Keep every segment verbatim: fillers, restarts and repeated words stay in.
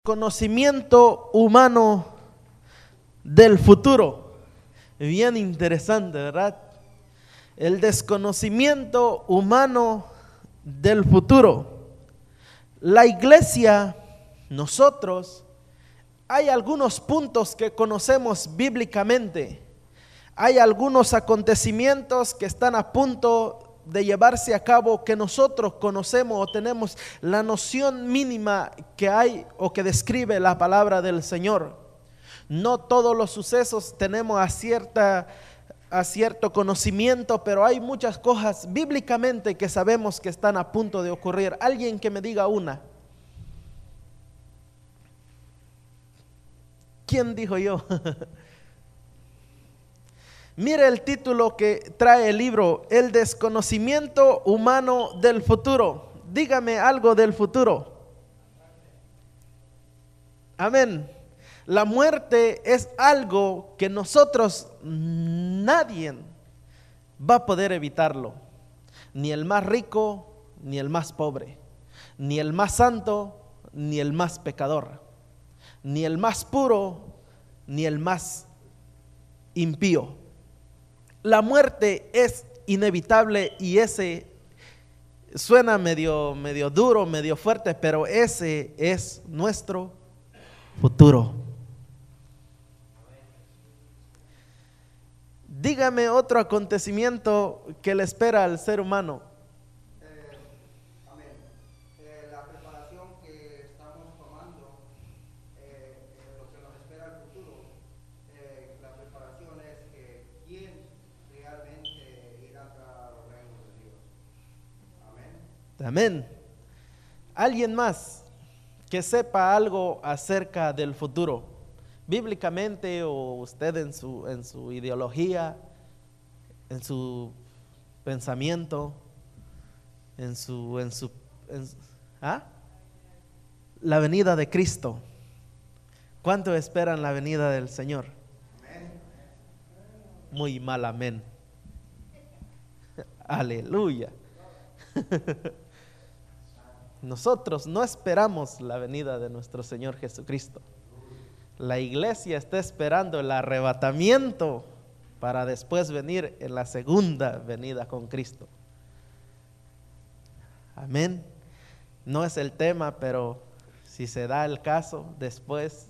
Conocimiento humano del futuro. Bien interesante, ¿verdad? El desconocimiento humano del futuro. La iglesia, nosotros, hay algunos puntos que conocemos bíblicamente. Hay algunos acontecimientos que están a punto de llevarse a cabo que nosotros conocemos o tenemos la noción mínima que hay o que describe la palabra del Señor. No todos los sucesos tenemos a, cierta, a cierto conocimiento, pero hay muchas cosas bíblicamente que sabemos que están a punto de ocurrir. Alguien que me diga una. ¿Quién dijo yo? Mire el título que trae el libro, El desconocimiento humano del futuro. Dígame algo del futuro. Amén. La muerte es algo que nosotros, nadie va a poder evitarlo. Ni el más rico, ni el más pobre. Ni el más santo, ni el más pecador. Ni el más puro, ni el más impío. La muerte es inevitable y ese suena medio, medio duro, medio fuerte, pero ese es nuestro futuro. Dígame otro acontecimiento que le espera al ser humano. Eh, amén. Eh, la preparación que estamos tomando, eh, eh, lo que nos espera el futuro, eh, la preparación es que quién realmente irá a los reinos de Dios. Amén. Amén. ¿Alguien más que sepa algo acerca del futuro? Bíblicamente o usted en su, en su ideología, en su pensamiento, en su, en su, en, ¿ah? La venida de Cristo. ¿Cuánto esperan la venida del Señor? Amén. Muy mal, amén. Aleluya. Nosotros no esperamos la venida de nuestro Señor Jesucristo. La iglesia está esperando el arrebatamiento para después venir en la segunda venida con Cristo. Amén. No es el tema, pero si se da el caso, después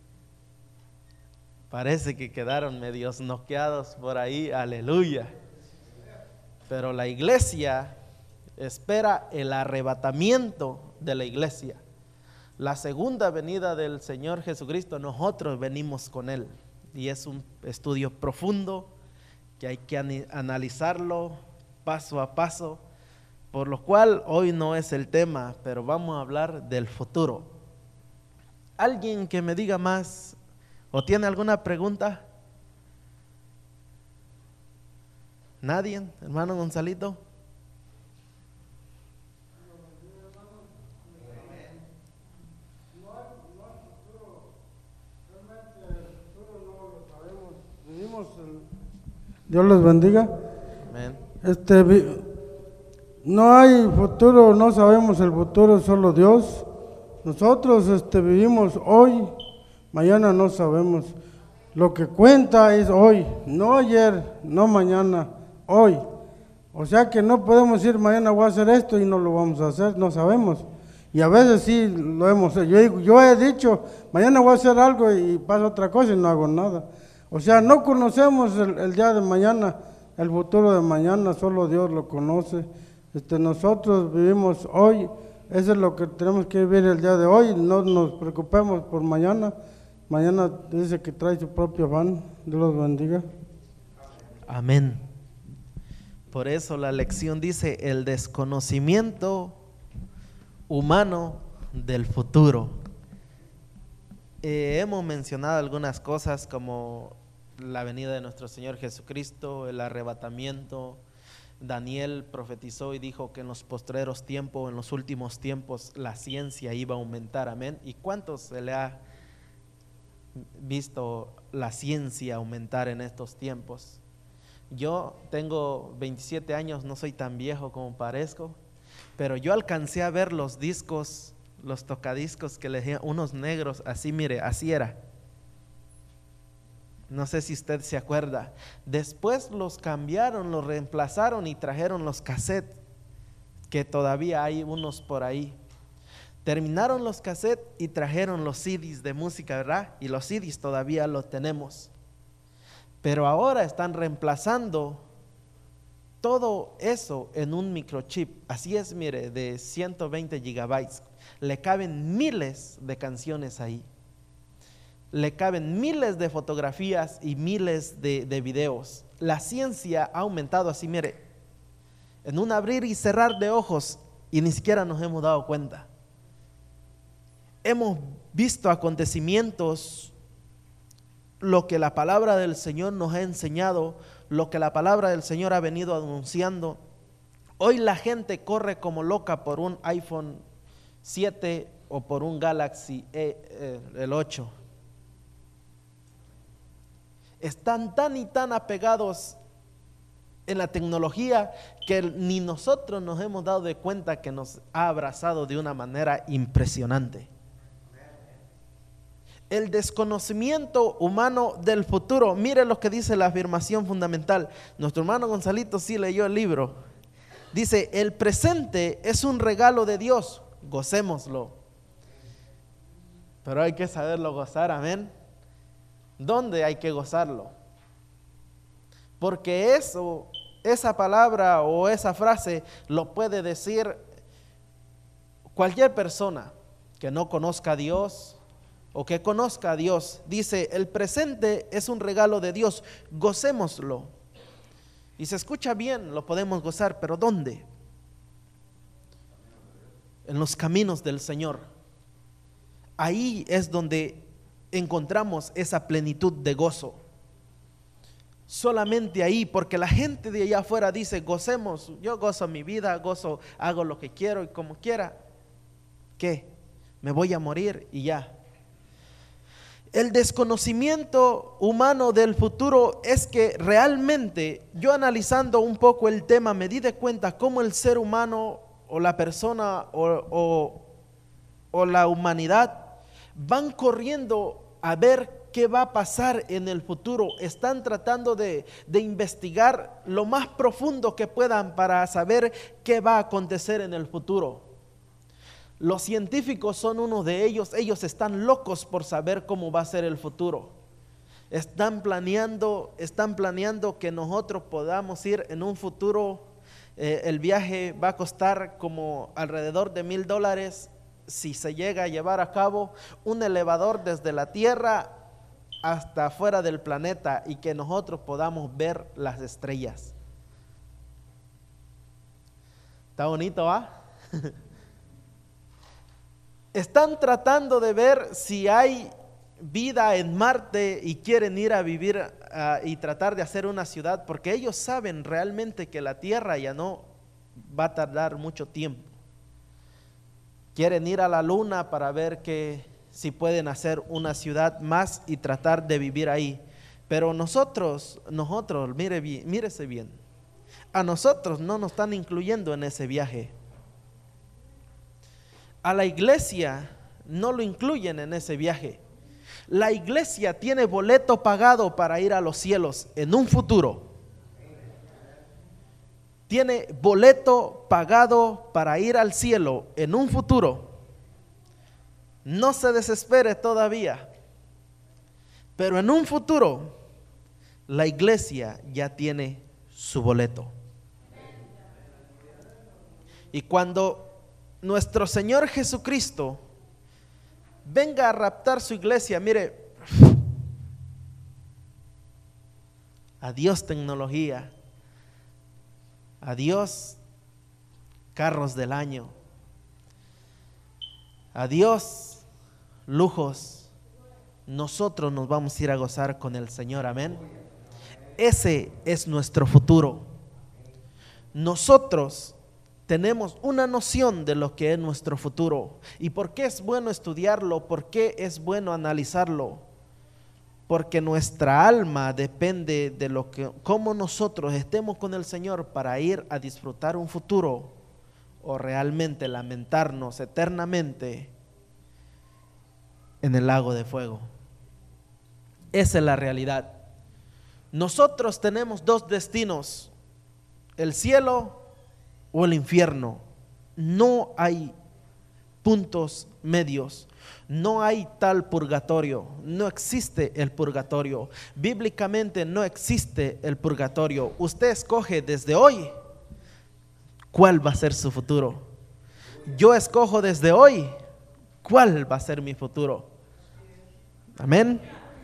parece que quedaron medios noqueados por ahí. Aleluya. Pero la iglesia espera el arrebatamiento de la iglesia. La segunda venida del Señor Jesucristo, nosotros venimos con Él. Y es un estudio profundo que hay que analizarlo paso a paso, por lo cual hoy no es el tema, pero vamos a hablar del futuro. ¿Alguien que me diga más o tiene alguna pregunta? ¿Nadie? Hermano Gonzalito. Dios los bendiga. Amén. Este, no hay futuro, no sabemos el futuro, solo Dios. Nosotros este, vivimos hoy, mañana no sabemos. Lo que cuenta es hoy, no ayer, no mañana, hoy. O sea que no podemos decir mañana voy a hacer esto y no lo vamos a hacer, no sabemos. Y a veces sí lo hemos hecho. Yo, digo, yo he dicho mañana voy a hacer algo y pasa otra cosa y no hago nada. O sea, no conocemos el, el día de mañana, el futuro de mañana, solo Dios lo conoce. Este, nosotros vivimos hoy, eso es lo que tenemos que vivir el día de hoy, no nos preocupemos por mañana. Mañana dice que trae su propio afán. Dios los bendiga. Amén. Por eso la lección dice el desconocimiento humano del futuro. Eh, hemos mencionado algunas cosas como la venida de nuestro Señor Jesucristo, el arrebatamiento. Daniel profetizó y dijo que en los postreros tiempos, en los últimos tiempos, la ciencia iba a aumentar. Amén. ¿Y cuántos se le ha visto la ciencia aumentar en estos tiempos? Yo tengo veintisiete años, no soy tan viejo como parezco, pero yo alcancé a ver los discos los tocadiscos que le decían unos negros, así mire, así era. No sé si usted se acuerda. Después los cambiaron, los reemplazaron y trajeron los cassettes, que todavía hay unos por ahí. Terminaron los cassettes y trajeron los C Ds de música, ¿verdad? Y los C Ds todavía los tenemos. Pero ahora están reemplazando todo eso en un microchip. Así es, mire, de ciento veinte gigabytes. Le caben miles de canciones ahí. Le caben miles de fotografías y miles de, de videos. La ciencia ha aumentado así, mire, en un abrir y cerrar de ojos, y ni siquiera nos hemos dado cuenta. Hemos visto acontecimientos, lo que la palabra del Señor nos ha enseñado, lo que la palabra del Señor ha venido anunciando. Hoy la gente corre como loca por un iPhone siete o por un Galaxy E, eh, el ocho. Están tan y tan apegados en la tecnología que ni nosotros nos hemos dado de cuenta que nos ha abrazado de una manera impresionante. El desconocimiento humano del futuro. Mire lo que dice la afirmación fundamental. Nuestro hermano Gonzalito sí leyó el libro. Dice: el presente es un regalo de Dios, gocémoslo. Pero hay que saberlo gozar, amén. ¿Dónde hay que gozarlo? Porque eso, esa palabra o esa frase lo puede decir cualquier persona que no conozca a Dios o que conozca a Dios. Dice: el presente es un regalo de Dios, gocémoslo. Y se escucha bien, lo podemos gozar, pero ¿dónde? En los caminos del Señor. Ahí es donde encontramos esa plenitud de gozo. Solamente ahí, porque la gente de allá afuera dice: gocemos, yo gozo mi vida, gozo, hago lo que quiero y como quiera. ¿Qué? Me voy a morir y ya. El desconocimiento humano del futuro es que realmente, yo analizando un poco el tema, me di de cuenta cómo el ser humano o la persona o, o, o la humanidad van corriendo a ver qué va a pasar en el futuro. Están tratando de, de investigar lo más profundo que puedan para saber qué va a acontecer en el futuro. Los científicos son uno de ellos. Ellos están locos por saber cómo va a ser el futuro. Están planeando, están planeando que nosotros podamos ir en un futuro. Eh, el viaje va a costar como alrededor de mil dólares si se llega a llevar a cabo, un elevador desde la Tierra hasta afuera del planeta y que nosotros podamos ver las estrellas. Está bonito, ¿ah? Están tratando de ver si hay vida en Marte y quieren ir a vivir uh, y tratar de hacer una ciudad, porque ellos saben realmente que la Tierra ya no va a tardar mucho tiempo. Quieren ir a la Luna para ver que si pueden hacer una ciudad más y tratar de vivir ahí. Pero nosotros, nosotros, mire bien, mírese bien, a nosotros no nos están incluyendo en ese viaje. A la iglesia no lo incluyen en ese viaje. La iglesia tiene boleto pagado para ir a los cielos en un futuro. Tiene boleto pagado para ir al cielo en un futuro. No se desespere todavía, pero en un futuro la iglesia ya tiene su boleto. Y cuando nuestro Señor Jesucristo venga a raptar su iglesia, mire, adiós tecnología, adiós carros del año, adiós lujos. Nosotros nos vamos a ir a gozar con el Señor, amén. Ese es nuestro futuro. Nosotros tenemos una noción de lo que es nuestro futuro. ¿Y por qué es bueno estudiarlo? ¿Por qué es bueno analizarlo? Porque nuestra alma depende de lo que, cómo nosotros estemos con el Señor para ir a disfrutar un futuro o realmente lamentarnos eternamente en el lago de fuego. Esa es la realidad. Nosotros tenemos dos destinos: el cielo o el infierno. No hay puntos medios. No hay tal purgatorio. No existe el purgatorio. Bíblicamente no existe el purgatorio. Usted escoge desde hoy cuál va a ser su futuro. Yo escojo desde hoy cuál va a ser mi futuro. Amén.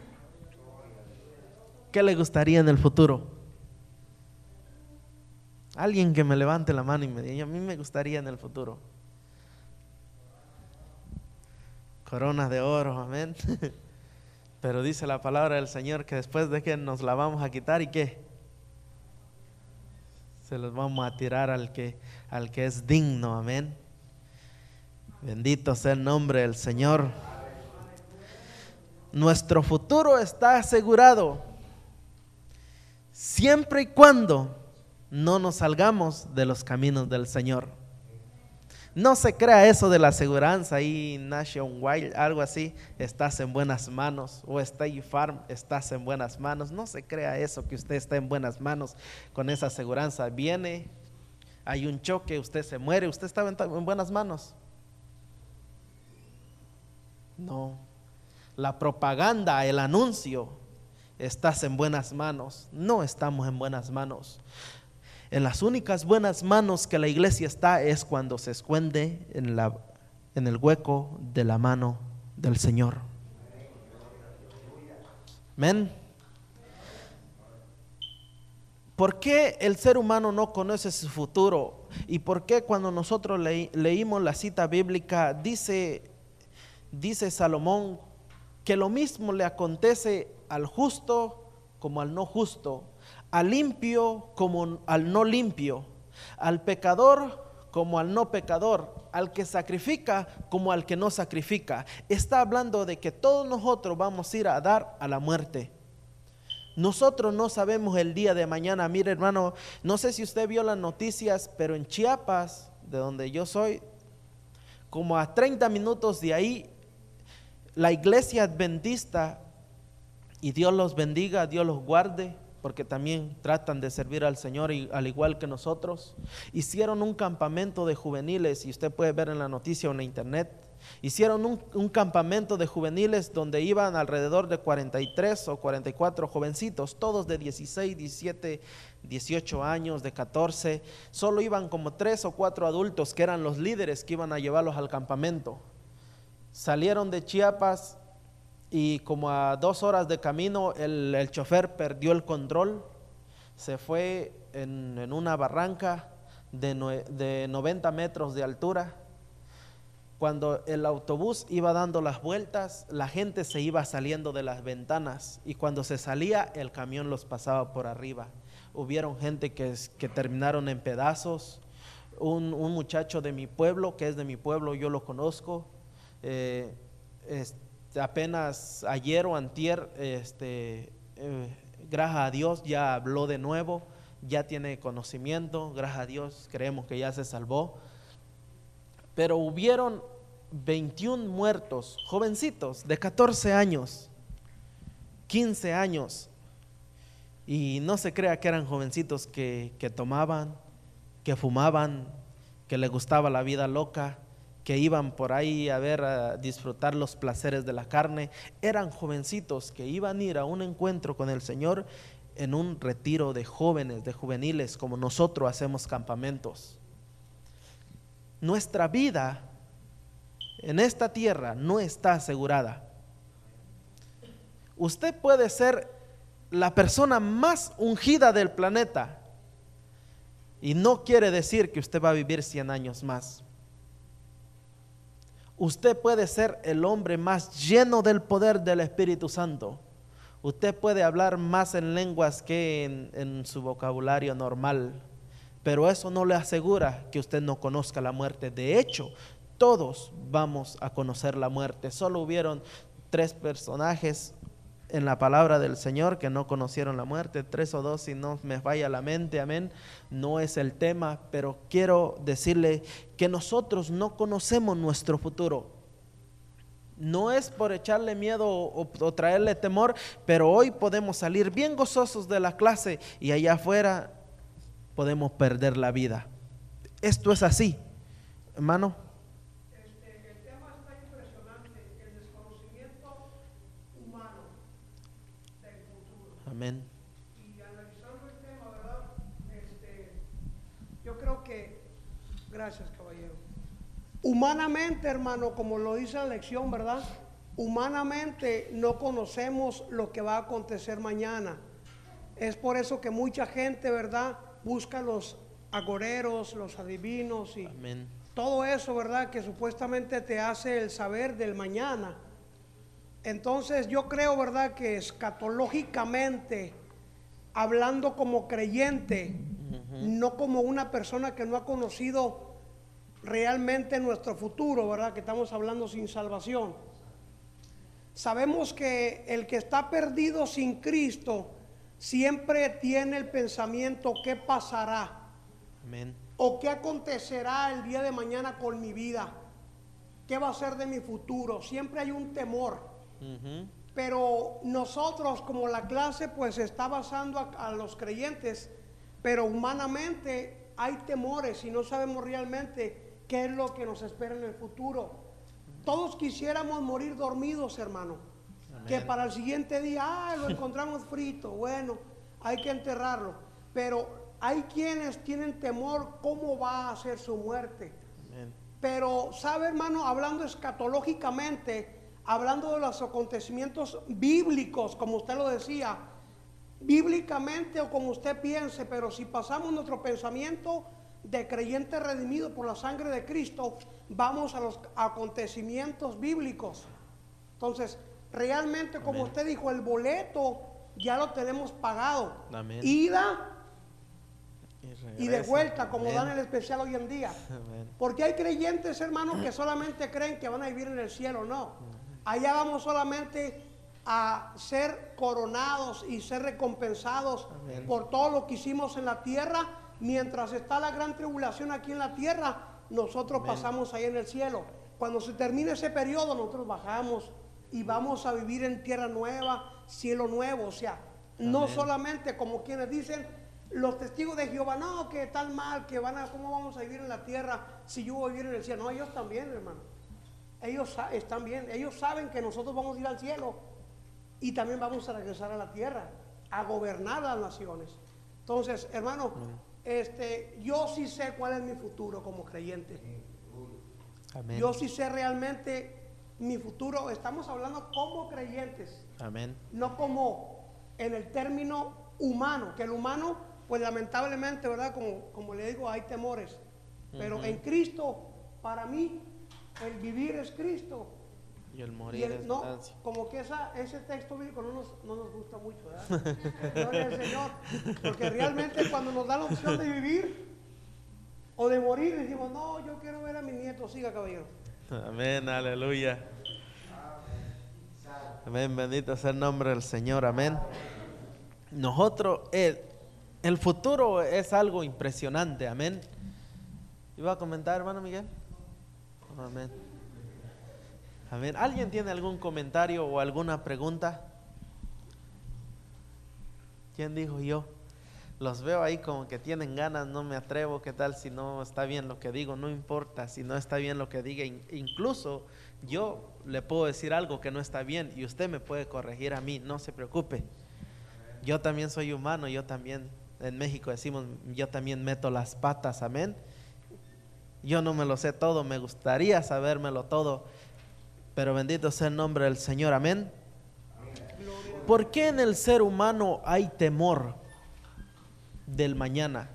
¿Qué le gustaría en el futuro? Alguien que me levante la mano y me diga: a mí me gustaría en el futuro coronas de oro, amén. Pero dice la palabra del Señor que después de que nos la vamos a quitar, ¿y qué? Se los vamos a tirar al que, al que es digno, amén. Bendito sea el nombre del Señor. Nuestro futuro está asegurado siempre y cuando no nos salgamos de los caminos del Señor. No se crea eso de la aseguranza ahí, Nationwide, algo así, estás en buenas manos, o State Farm, estás en buenas manos. No se crea eso, que usted está en buenas manos con esa aseguranza. Viene, hay un choque, usted se muere, usted estaba en buenas manos. No, la propaganda, el anuncio, estás en buenas manos. No estamos en buenas manos. En las únicas buenas manos que la iglesia está es cuando se esconde en, la, en el hueco de la mano del Señor. Amén. ¿Por qué el ser humano no conoce su futuro? ¿Y por qué cuando nosotros le, leímos la cita bíblica dice, dice Salomón que lo mismo le acontece al justo como al no justo, al limpio como al no limpio, al pecador como al no pecador, al que sacrifica como al que no sacrifica? Está hablando de que todos nosotros vamos a ir a dar a la muerte. Nosotros no sabemos el día de mañana. Mire, hermano, no sé si usted vio las noticias, pero en Chiapas, de donde yo soy, como a treinta minutos de ahí, la iglesia adventista, y Dios los bendiga, Dios los guarde, porque también tratan de servir al Señor y, al igual que nosotros, hicieron un campamento de juveniles, y usted puede ver en la noticia o en la internet. Hicieron un, un campamento de juveniles donde iban alrededor de cuarenta y tres o cuarenta y cuatro jovencitos, todos de dieciséis, diecisiete, dieciocho años, de catorce. Solo iban como tres o cuatro adultos que eran los líderes que iban a llevarlos al campamento. Salieron de Chiapas y como a dos horas de camino el, el chofer perdió el control, se fue en, en una barranca de, no, de noventa metros de altura. Cuando el autobús iba dando las vueltas, la gente se iba saliendo de las ventanas, y cuando se salía el camión los pasaba por arriba. Hubieron gente que, que terminaron en pedazos. Un, un muchacho de mi pueblo, que es de mi pueblo, yo lo conozco, eh, este, apenas ayer o antier, este, eh, gracias a Dios ya habló de nuevo, ya tiene conocimiento, gracias a Dios creemos que ya se salvó. Pero hubieron veintiún muertos, jovencitos de catorce años, quince años, y no se crea que eran jovencitos que, que tomaban, que fumaban, que les gustaba la vida loca, que iban por ahí a ver, a disfrutar los placeres de la carne. Eran jovencitos que iban a ir a un encuentro con el Señor en un retiro de jóvenes, de juveniles, como nosotros hacemos campamentos. Nuestra vida en esta tierra no está asegurada. Usted puede ser la persona más ungida del planeta y no quiere decir que usted va a vivir cien años más. Usted puede ser el hombre más lleno del poder del Espíritu Santo. Usted puede hablar más en lenguas que en, en su vocabulario normal, pero eso no le asegura que usted no conozca la muerte. De hecho, todos vamos a conocer la muerte. Solo hubieron tres personajes, en la palabra del Señor que no conocieron la muerte, tres o dos si no me falla la mente, amén, no es el tema, pero quiero decirle que nosotros no conocemos nuestro futuro. No es por echarle miedo o, o traerle temor, pero hoy podemos salir bien gozosos de la clase y allá afuera podemos perder la vida. Esto es así, hermano. Este, el tema está impresionante, el desconocimiento humano del futuro. Amén. Y analizando el tema, ¿verdad? Este, yo creo que, gracias caballero, humanamente, hermano, como lo dice la lección, ¿verdad? Humanamente no conocemos lo que va a acontecer mañana. Es por eso que mucha gente, ¿verdad?, busca los agoreros, los adivinos y Amén. todo eso, ¿verdad?, que supuestamente te hace el saber del mañana. Entonces yo creo, ¿verdad?, que escatológicamente, hablando como creyente, uh-huh. no como una persona que no ha conocido realmente nuestro futuro, ¿verdad?, que estamos hablando sin salvación. Sabemos que el que está perdido sin Cristo siempre tiene el pensamiento: ¿qué pasará? Amén. ¿O qué acontecerá el día de mañana con mi vida? ¿Qué va a ser de mi futuro? Siempre hay un temor. Uh-huh. Pero nosotros, como la clase pues se está basando a, a los creyentes, pero humanamente hay temores y no sabemos realmente qué es lo que nos espera en el futuro. Todos quisiéramos morir dormidos, hermano. Amén. Que para el siguiente día, ah, lo encontramos frito, bueno, hay que enterrarlo. Pero hay quienes tienen temor cómo va a ser su muerte. Amén. Pero, ¿sabe, hermano? Hablando escatológicamente, hablando de los acontecimientos bíblicos, como usted lo decía, bíblicamente o como usted piense, pero si pasamos nuestro pensamiento de creyente redimido por la sangre de Cristo, vamos a los acontecimientos bíblicos. Entonces, realmente, como Amén. Usted dijo, el boleto ya lo tenemos pagado. Amén. Ida y, y de vuelta, como Amén. Dan el especial hoy en día. Amén. Porque hay creyentes, hermanos, que solamente creen que van a vivir en el cielo. No, allá vamos solamente a ser coronados y ser recompensados Amén. Por todo lo que hicimos en la tierra. Mientras está la gran tribulación aquí en la tierra, nosotros Amén. Pasamos ahí en el cielo. Cuando se termine ese periodo, nosotros bajamos y vamos a vivir en tierra nueva, cielo nuevo. O sea, Amén. No solamente como quienes dicen, los testigos de Jehová, no, que tal mal, que van a, ¿cómo vamos a vivir en la tierra si yo voy a vivir en el cielo? No, ellos también, hermano. Ellos están bien, ellos saben que nosotros vamos a ir al cielo y también vamos a regresar a la tierra, a gobernar las naciones. Entonces, hermano, Amén. Este, yo sí sé cuál es mi futuro como creyente. Amén. Yo sí sé realmente mi futuro. Estamos hablando como creyentes. Amén. No como en el término humano, que el humano, pues lamentablemente, ¿verdad? Como, como le digo, hay temores. Pero uh-huh. en Cristo, para mí, el vivir es Cristo. Y el morir y el, es no, ganancia. Como que esa, ese texto bíblico no nos, no nos gusta mucho, ¿verdad? Gloria al Señor. Porque realmente cuando nos da la opción de vivir o de morir, decimos, no, yo quiero ver a mi nieto. Siga, caballero. Amén, aleluya. Amén, bendito sea el nombre del Señor, amén. Nosotros, el, el futuro es algo impresionante, amén. ¿Iba a comentar, hermano Miguel? Amén. Amén. ¿Alguien tiene algún comentario o alguna pregunta? ¿Quién dijo yo? Los veo ahí como que tienen ganas, no me atrevo. ¿Qué tal si no está bien lo que digo? No importa si no está bien lo que diga. Incluso yo le puedo decir algo que no está bien y usted me puede corregir a mí, no se preocupe. Yo también soy humano, yo también, en México decimos, yo también meto las patas, amén. Yo no me lo sé todo, me gustaría sabérmelo todo, pero bendito sea el nombre del Señor, amén. ¿Por qué en el ser humano hay temor del mañana?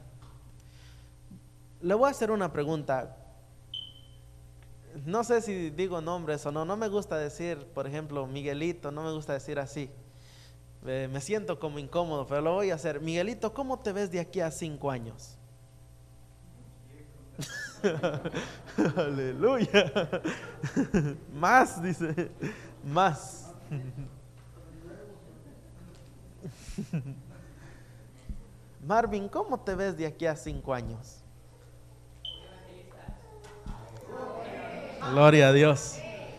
Le voy a hacer una pregunta. No sé si digo nombres o no, no me gusta decir, por ejemplo, Miguelito, no me gusta decir así. Eh, me siento como incómodo, pero lo voy a hacer. Miguelito, ¿cómo te ves de aquí a cinco años? Aleluya. Más, dice, más. Marvin, ¿cómo te ves de aquí a cinco años? Gloria a Dios.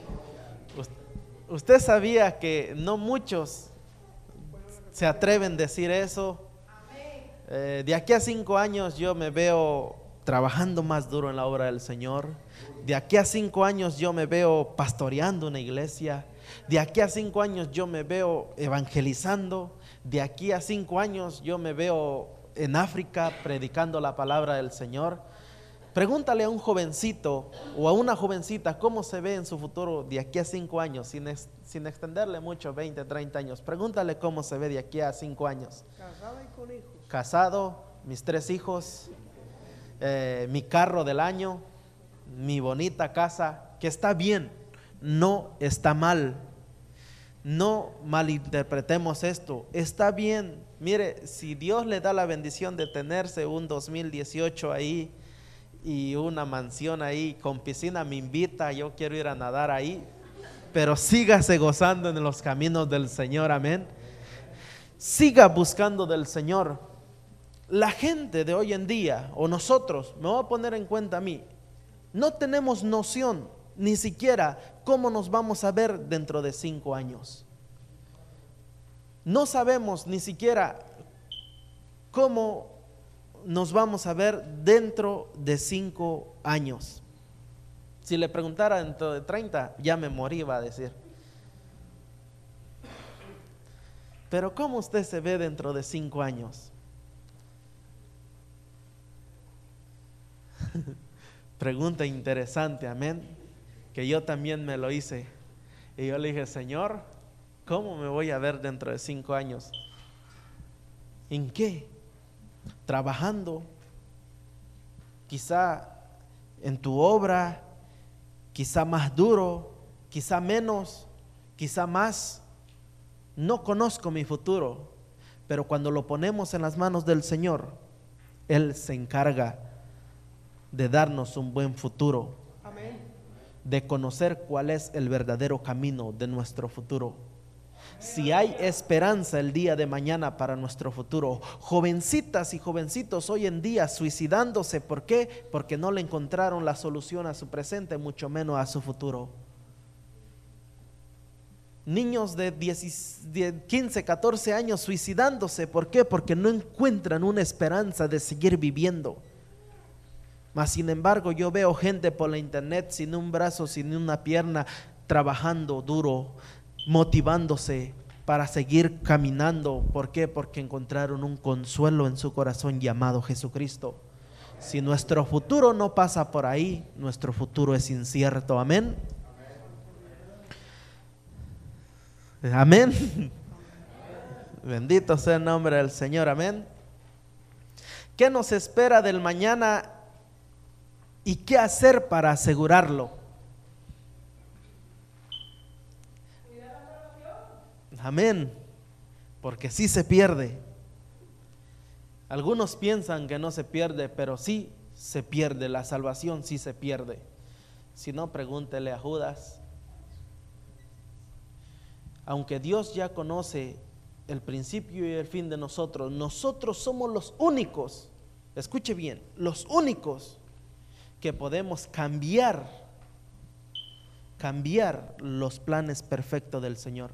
Usted sabía que no muchos se atreven a decir eso. Eh, de aquí a cinco años yo me veo trabajando más duro en la obra del Señor. De aquí a cinco años yo me veo pastoreando una iglesia. De aquí a cinco años yo me veo evangelizando. De aquí a cinco años yo me veo en África predicando la palabra del Señor. Pregúntale a un jovencito o a una jovencita cómo se ve en su futuro de aquí a cinco años, sin, ex, sin extenderle mucho, veinte, treinta años. Pregúntale cómo se ve de aquí a cinco años. Casado y con hijos. Casado, mis tres hijos, eh, mi carro del año, mi bonita casa, que está bien, no está mal. No malinterpretemos esto, está bien. Mire, si Dios le da la bendición de tenerse un dos mil dieciocho ahí y una mansión ahí con piscina, me invita, yo quiero ir a nadar ahí, pero sígase gozando en los caminos del Señor, amén. Siga buscando del Señor. La gente de hoy en día, o nosotros, me voy a poner en cuenta a mí, no tenemos noción ni siquiera cómo nos vamos a ver dentro de cinco años. No sabemos ni siquiera cómo nos vamos a ver dentro de cinco años. Si le preguntara dentro de treinta, ya me morí, va a decir. Pero ¿cómo usted se ve dentro de cinco años? Pregunta interesante, amén. Que yo también me lo hice. Y yo le dije, Señor, ¿cómo me voy a ver dentro de cinco años? ¿En qué? Trabajando, quizá en tu obra, quizá más duro, quizá menos, quizá más. No conozco mi futuro, pero cuando lo ponemos en las manos del Señor, Él se encarga de darnos un buen futuro. Amén. De conocer cuál es el verdadero camino de nuestro futuro. Si hay esperanza el día de mañana para nuestro futuro. Jovencitas y jovencitos hoy en día suicidándose, ¿por qué? Porque no le encontraron la solución a su presente, mucho menos a su futuro. Niños de diez, quince, catorce años suicidándose, ¿por qué? Porque no encuentran una esperanza de seguir viviendo. Mas sin embargo yo veo gente por la internet sin un brazo, sin una pierna, trabajando duro, motivándose para seguir caminando. ¿Por qué? Porque encontraron un consuelo en su corazón llamado Jesucristo. Si nuestro futuro no pasa por ahí, nuestro futuro es incierto. Amén. Amén. Amén. Bendito sea el nombre del Señor. Amén. ¿Qué nos espera del mañana y qué hacer para asegurarlo? Amén. Porque sí se pierde. Algunos piensan que no se pierde, pero sí se pierde. La salvación sí se pierde. Si no, pregúntele a Judas. Aunque Dios ya conoce el principio y el fin de nosotros, nosotros somos los únicos, escuche bien, los únicos que podemos cambiar, cambiar los planes perfectos del Señor.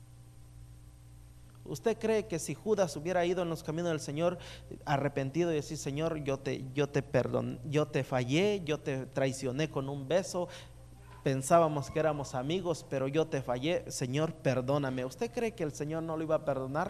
¿Usted cree que si Judas hubiera ido en los caminos del Señor arrepentido y decir, Señor, yo te, yo te perdoné, yo te fallé, yo te traicioné con un beso, pensábamos que éramos amigos, pero yo te fallé, Señor, perdóname? ¿Usted cree que el Señor no lo iba a perdonar?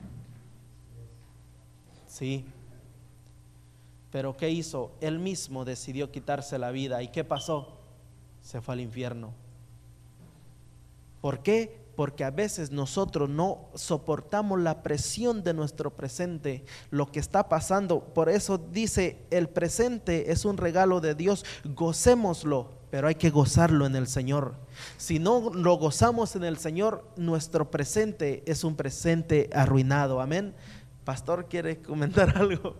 Sí. Pero ¿qué hizo? Él mismo decidió quitarse la vida. ¿Y qué pasó? Se fue al infierno. ¿Por qué? Porque a veces nosotros no soportamos la presión de nuestro presente, lo que está pasando. Por eso dice, el presente es un regalo de Dios, gocémoslo, pero hay que gozarlo en el Señor. Si no lo gozamos en el Señor, nuestro presente es un presente arruinado. Amén. Pastor, ¿quiere comentar algo?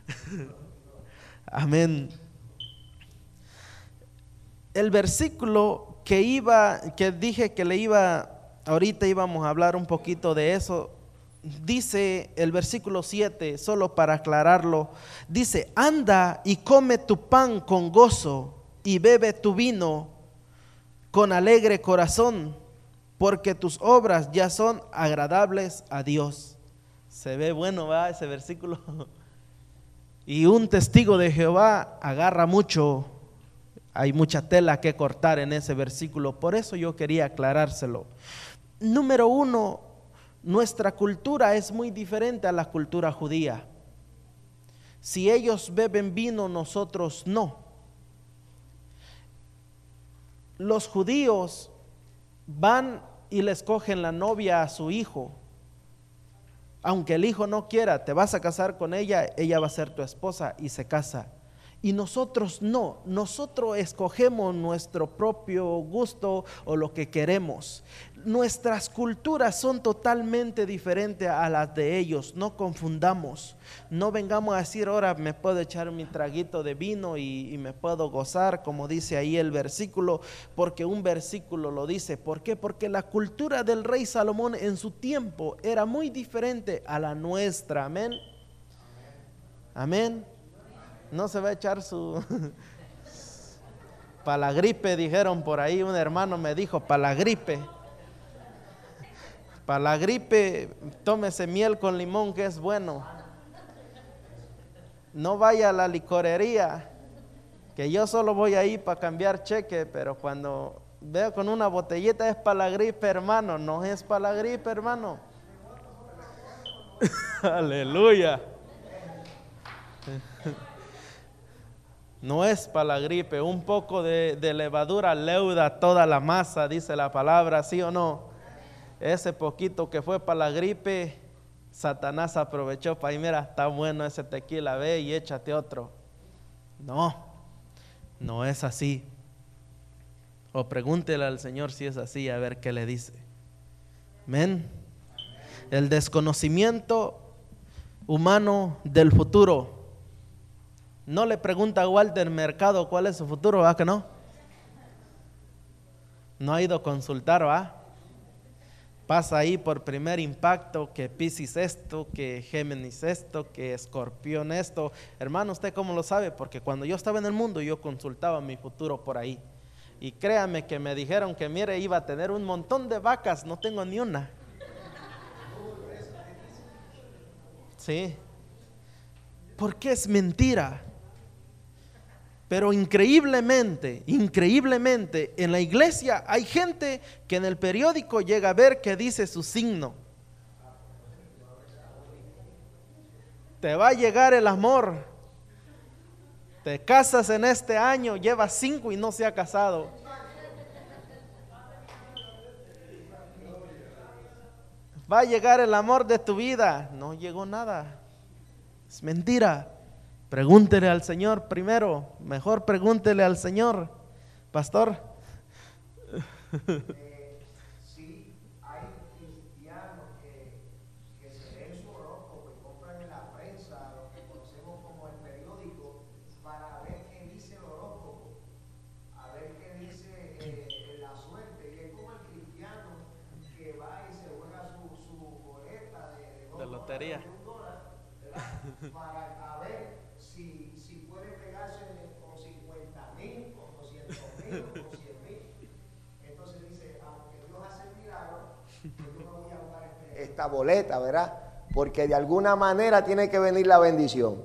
Amén. El versículo que iba, que dije que le iba, ahorita íbamos a hablar un poquito de eso, dice el versículo siete, solo para aclararlo, dice: anda y come tu pan con gozo y bebe tu vino con alegre corazón, porque tus obras ya son agradables a Dios. Se ve bueno, ¿va? Ese versículo. Y un testigo de Jehová agarra mucho, hay mucha tela que cortar en ese versículo, por eso yo quería aclarárselo. Número uno, nuestra cultura es muy diferente a la cultura judía. Si ellos beben vino, nosotros no. Los judíos van y le escogen la novia a su hijo. Aunque el hijo no quiera, te vas a casar con ella, ella va a ser tu esposa y se casa. Y nosotros no, nosotros escogemos nuestro propio gusto o lo que queremos. Nuestras culturas son totalmente diferentes a las de ellos, no confundamos. No vengamos a decir: ahora me puedo echar mi traguito de vino y, y me puedo gozar, como dice ahí el versículo, porque un versículo lo dice. ¿Por qué? Porque la cultura del rey Salomón en su tiempo era muy diferente a la nuestra. Amén. Amén. No se va a echar su para la gripe, dijeron por ahí, un hermano me dijo: para la gripe, para la gripe tómese miel con limón, que es bueno. No vaya a la licorería, que yo solo voy ahí para cambiar cheque, pero cuando veo con una botellita es para la gripe, hermano. No es para la gripe, hermano. Aleluya. No es para la gripe. Un poco de, de levadura leuda toda la masa, dice la palabra, ¿sí o no? Ese poquito que fue para la gripe, Satanás aprovechó para ir: mira, está bueno ese tequila, ve y échate otro. No, no es así. O pregúntele al Señor si es así, a ver qué le dice. Amén. El desconocimiento humano del futuro. No le pregunta a Walter Mercado cuál es su futuro, ¿va que no? No ha ido a consultar, ¿va? Pasa ahí por primer impacto que Piscis esto, que Géminis esto, que Escorpión esto. Hermano, ¿usted cómo lo sabe? Porque cuando yo estaba en el mundo yo consultaba mi futuro por ahí. Y créame que me dijeron que mire, iba a tener un montón de vacas, no tengo ni una. Sí. Porque es mentira. Pero increíblemente, increíblemente, en la iglesia hay gente que en el periódico llega a ver que dice su signo. Te va a llegar el amor. Te casas en este año, llevas cinco y no se ha casado. Va a llegar el amor de tu vida. No llegó nada. Es mentira. Pregúntele al Señor primero. Mejor pregúntele al Señor, pastor. Eh, sí, hay cristianos que, que se leen su horóscopo y compran en la prensa lo que conocemos como el periódico para ver qué dice el horóscopo, a ver qué dice eh, la suerte. Y es como el cristiano que va y se juega su, su boleta de, de, De lotería. dólares, de un dólar, ¿verdad? Para a ver si, si puede pegarse con cincuenta mil, con doscientos mil, con cien mil. Entonces dice, aunque Dios hace el milagro, yo no voy a jugar este, esta boleta, ¿verdad? Porque de alguna manera tiene que venir la bendición.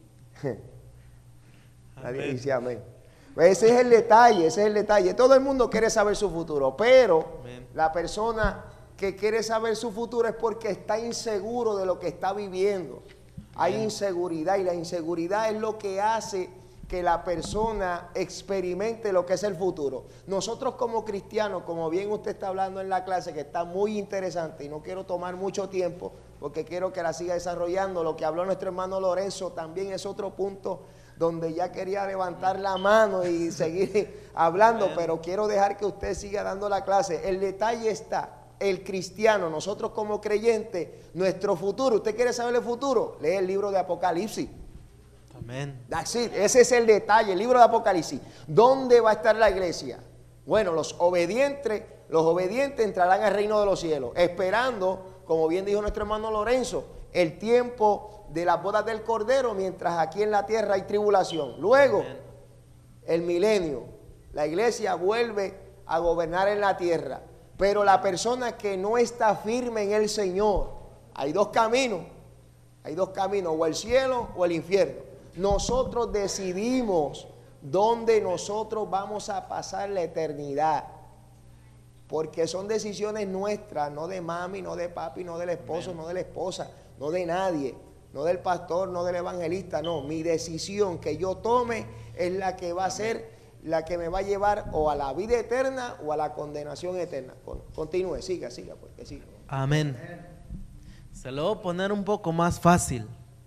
Nadie dice amén. Pues ese es el detalle, ese es el detalle. Todo el mundo quiere saber su futuro, pero amén. La persona que quiere saber su futuro es porque está inseguro de lo que está viviendo. Hay inseguridad y la inseguridad es lo que hace que la persona experimente lo que es el futuro. Nosotros como cristianos, como bien usted está hablando en la clase, que está muy interesante y no quiero tomar mucho tiempo porque quiero que la siga desarrollando, lo que habló nuestro hermano Lorenzo también es otro punto donde ya quería levantar la mano y seguir hablando, pero quiero dejar que usted siga dando la clase. El detalle está. El cristiano, nosotros como creyentes, nuestro futuro, ¿usted quiere saber el futuro? Lee el libro de Apocalipsis. Amén. That's it. Ese es el detalle, el libro de Apocalipsis. ¿Dónde va a estar la iglesia? Bueno, los obedientes, los obedientes entrarán al reino de los cielos, esperando como bien dijo nuestro hermano Lorenzo, el tiempo de las bodas del Cordero, mientras aquí en la tierra hay tribulación. Luego, el milenio, la iglesia vuelve a gobernar en la tierra. Pero la persona que no está firme en el Señor, hay dos caminos, hay dos caminos, o el cielo o el infierno. Nosotros decidimos dónde nosotros vamos a pasar la eternidad, porque son decisiones nuestras, no de mami, no de papi, no del esposo, no de la esposa, no de nadie, no del pastor, no del evangelista, no. Mi decisión que yo tome es la que va a ser, la que me va a llevar o a la vida eterna o a la condenación eterna. Continúe, siga, siga, porque siga. Amén. Se lo voy a poner un poco más fácil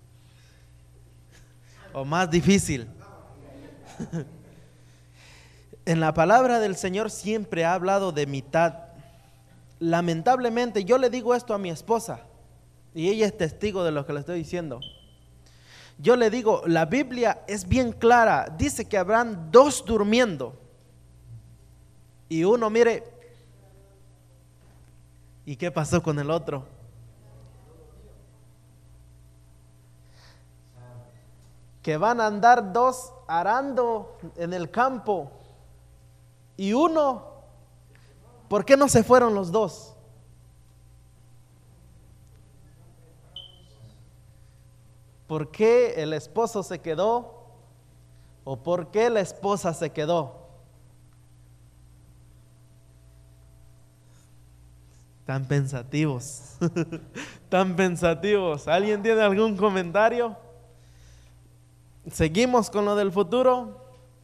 o más difícil. En la palabra del Señor siempre ha hablado de mitad. Lamentablemente yo le digo esto a mi esposa y ella es testigo de lo que le estoy diciendo. Yo le digo, la Biblia es bien clara, dice que habrán dos durmiendo y uno, mire, ¿y qué pasó con el otro? Que van a andar dos arando en el campo y uno, ¿por qué no se fueron los dos? ¿Por qué el esposo se quedó o por qué la esposa se quedó? Tan pensativos, tan pensativos. ¿Alguien tiene algún comentario? ¿Seguimos con lo del futuro?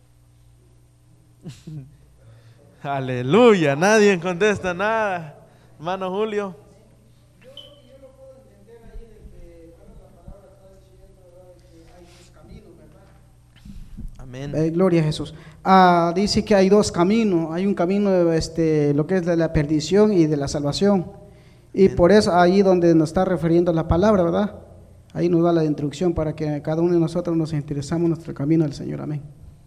Aleluya, nadie contesta nada. Hermano Julio. Yo, yo lo puedo entender ahí de que, bueno, la palabra está diciendo, ¿verdad?, de que hay dos caminos, ¿verdad? Amén. Eh, gloria a Jesús. Ah, dice que hay dos caminos. Hay un camino, este, lo que es de la perdición y de la salvación. Y Amén. por eso ahí donde nos está refiriendo la palabra, ¿verdad? Ahí nos da la instrucción para que cada uno de nosotros nos interesamos en nuestro camino al Señor. Amén.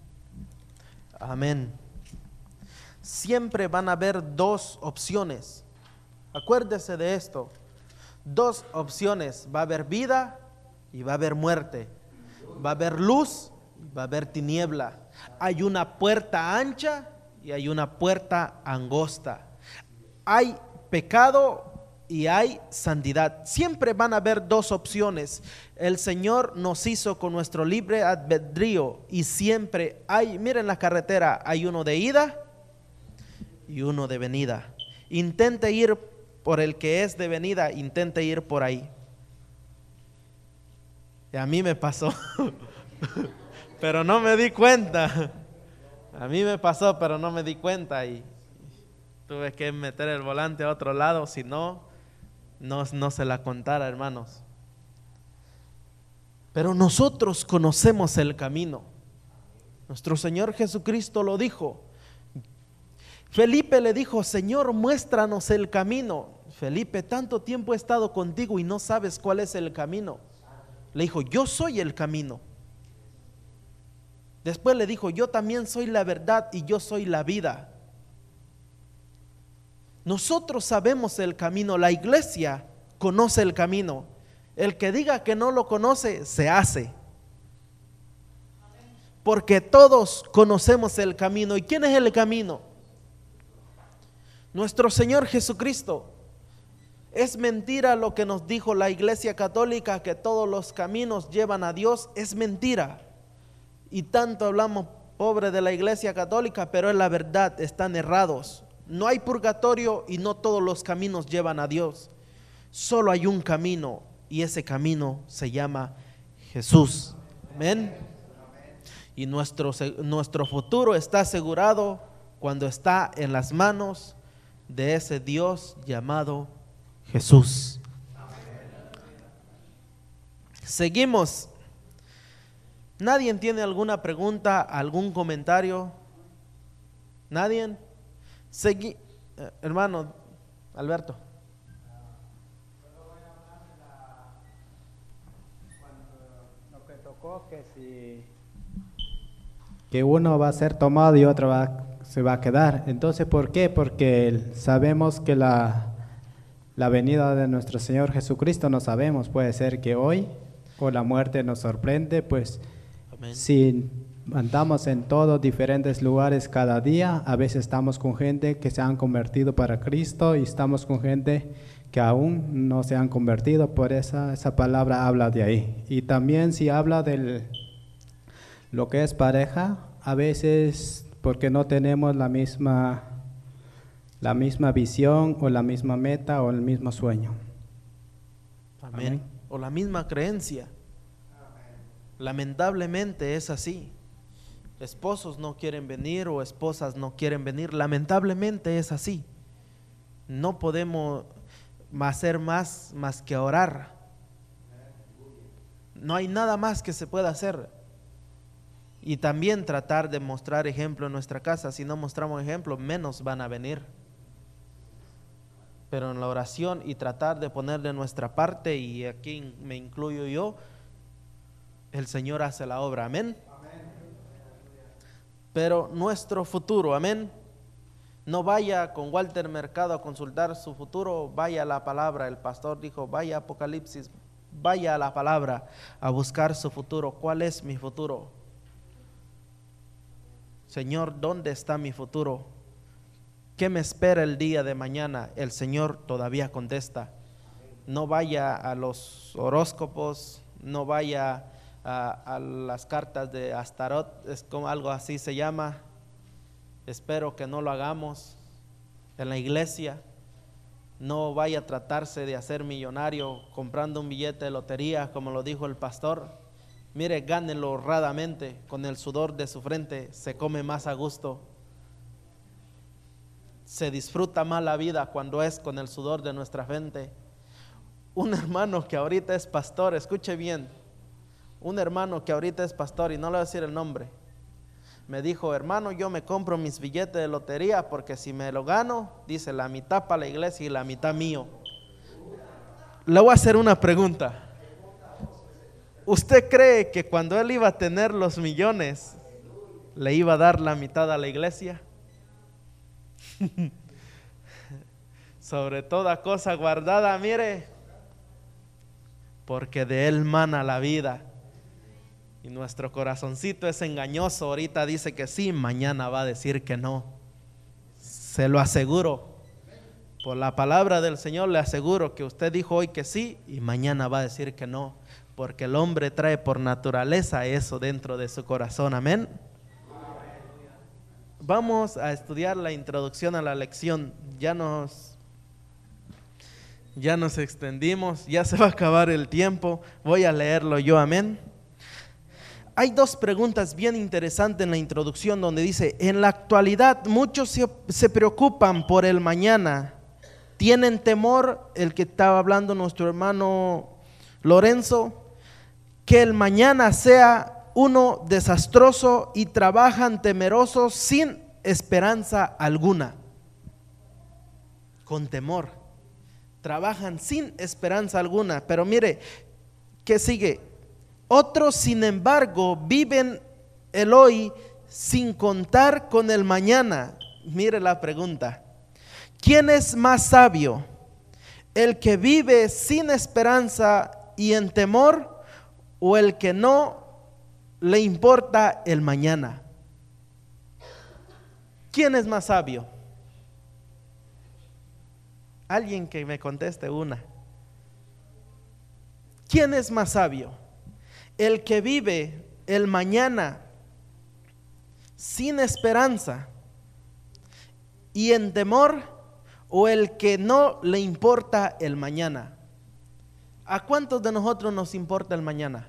Amén. Siempre van a haber dos opciones. Acuérdese de esto. Dos opciones. Va a haber vida y va a haber muerte. Va a haber luz y va a haber tiniebla. Hay una puerta ancha y hay una puerta angosta. Hay pecado y hay santidad. Siempre van a haber dos opciones. El Señor nos hizo con nuestro libre albedrío y siempre hay, miren la carretera, hay uno de ida y uno de venida. Intente ir por el que es de venida, intente ir por ahí. Y a mí me pasó, pero no me di cuenta. A mí me pasó, pero no me di cuenta y tuve que meter el volante a otro lado, si no, no, no se la contara, hermanos. Pero nosotros conocemos el camino. Nuestro Señor Jesucristo lo dijo. Felipe le dijo, Señor, muéstranos el camino. Felipe, tanto tiempo he estado contigo y no sabes cuál es el camino. Le dijo, yo soy el camino. Después le dijo, yo también soy la verdad y yo soy la vida. Nosotros sabemos el camino, la iglesia conoce el camino. El que diga que no lo conoce, se hace. Porque todos conocemos el camino. ¿Y quién es el camino? Nuestro Señor Jesucristo. Es mentira lo que nos dijo la Iglesia Católica, que todos los caminos llevan a Dios. Es mentira. Y tanto hablamos pobre de la Iglesia Católica, pero es la verdad, están errados. No hay purgatorio y no todos los caminos llevan a Dios. Solo hay un camino y ese camino se llama Jesús. Amén. Y nuestro, nuestro futuro está asegurado cuando está en las manos de ese Dios llamado Jesús. Seguimos. ¿Nadie tiene alguna pregunta, algún comentario? ¿Nadie? Segui eh, hermano Alberto. Lo que tocó que si que uno va a ser tomado y otro va, se va a quedar. Entonces, ¿por qué? Porque sabemos que la la venida de nuestro Señor Jesucristo no sabemos, puede ser que hoy o la muerte nos sorprende, pues Amén. si andamos en todos diferentes lugares cada día, a veces estamos con gente que se han convertido para Cristo y estamos con gente que aún no se han convertido, por esa, esa palabra habla de ahí. Y también si habla de lo que es pareja, a veces porque no tenemos la misma, la misma visión o la misma meta o el mismo sueño. Amén. Amén. O la misma creencia. Lamentablemente es así. Esposos no quieren venir o esposas no quieren venir. Lamentablemente es así. No podemos hacer más, más que orar. No hay nada más que se pueda hacer. Y también tratar de mostrar ejemplo en nuestra casa. Si no mostramos ejemplo, menos van a venir. Pero en la oración y tratar de poner de nuestra parte, y aquí me incluyo yo, el Señor hace la obra, amén. Pero nuestro futuro, amén. No vaya con Walter Mercado a consultar su futuro, vaya a la palabra. El pastor dijo, vaya a Apocalipsis, vaya a la palabra a buscar su futuro. ¿Cuál es mi futuro? Señor, ¿dónde está mi futuro? ¿Qué me espera el día de mañana? El Señor todavía contesta. No vaya a los horóscopos, no vaya a, a las cartas de Astarot, es como algo así se llama. Espero que no lo hagamos en la iglesia. No vaya a tratarse de hacer millonario comprando un billete de lotería, como lo dijo el pastor. Mire, gánelo honradamente, con el sudor de su frente se come más a gusto. Se disfruta más la vida cuando es con el sudor de nuestra frente. Un hermano que ahorita es pastor, escuche bien, un hermano que ahorita es pastor, y no le voy a decir el nombre, me dijo, hermano, yo me compro mis billetes de lotería porque si me lo gano, dice, la mitad para la iglesia y la mitad mío. Le voy a hacer una pregunta. ¿Usted cree que cuando él iba a tener los millones, le iba a dar la mitad a la iglesia? Sobre toda cosa guardada, mire, porque de él mana la vida. Y nuestro corazoncito es engañoso. Ahorita dice que sí, mañana va a decir que no. Se lo aseguro. Por la palabra del Señor le aseguro que usted dijo hoy que sí y mañana va a decir que no. Porque el hombre trae por naturaleza eso dentro de su corazón. Amén. Vamos a estudiar la introducción a la lección. Ya nos, ya nos extendimos, ya se va a acabar el tiempo. Voy a leerlo yo, amén. Hay dos preguntas bien interesantes en la introducción donde dice, en la actualidad muchos se, se preocupan por el mañana. Tienen temor, el que estaba hablando nuestro hermano Lorenzo, que el mañana sea uno desastroso y trabajan temerosos sin esperanza alguna. Con temor, trabajan sin esperanza alguna. Pero mire, ¿qué sigue? Otros, sin embargo, viven el hoy sin contar con el mañana. Mire la pregunta. ¿Quién es más sabio? ¿El que vive sin esperanza y en temor, o el que no le importa el mañana? ¿Quién es más sabio? Alguien que me conteste una. ¿Quién es más sabio? ¿El que vive el mañana sin esperanza y en temor, o el que no le importa el mañana? ¿A cuántos de nosotros nos importa el mañana?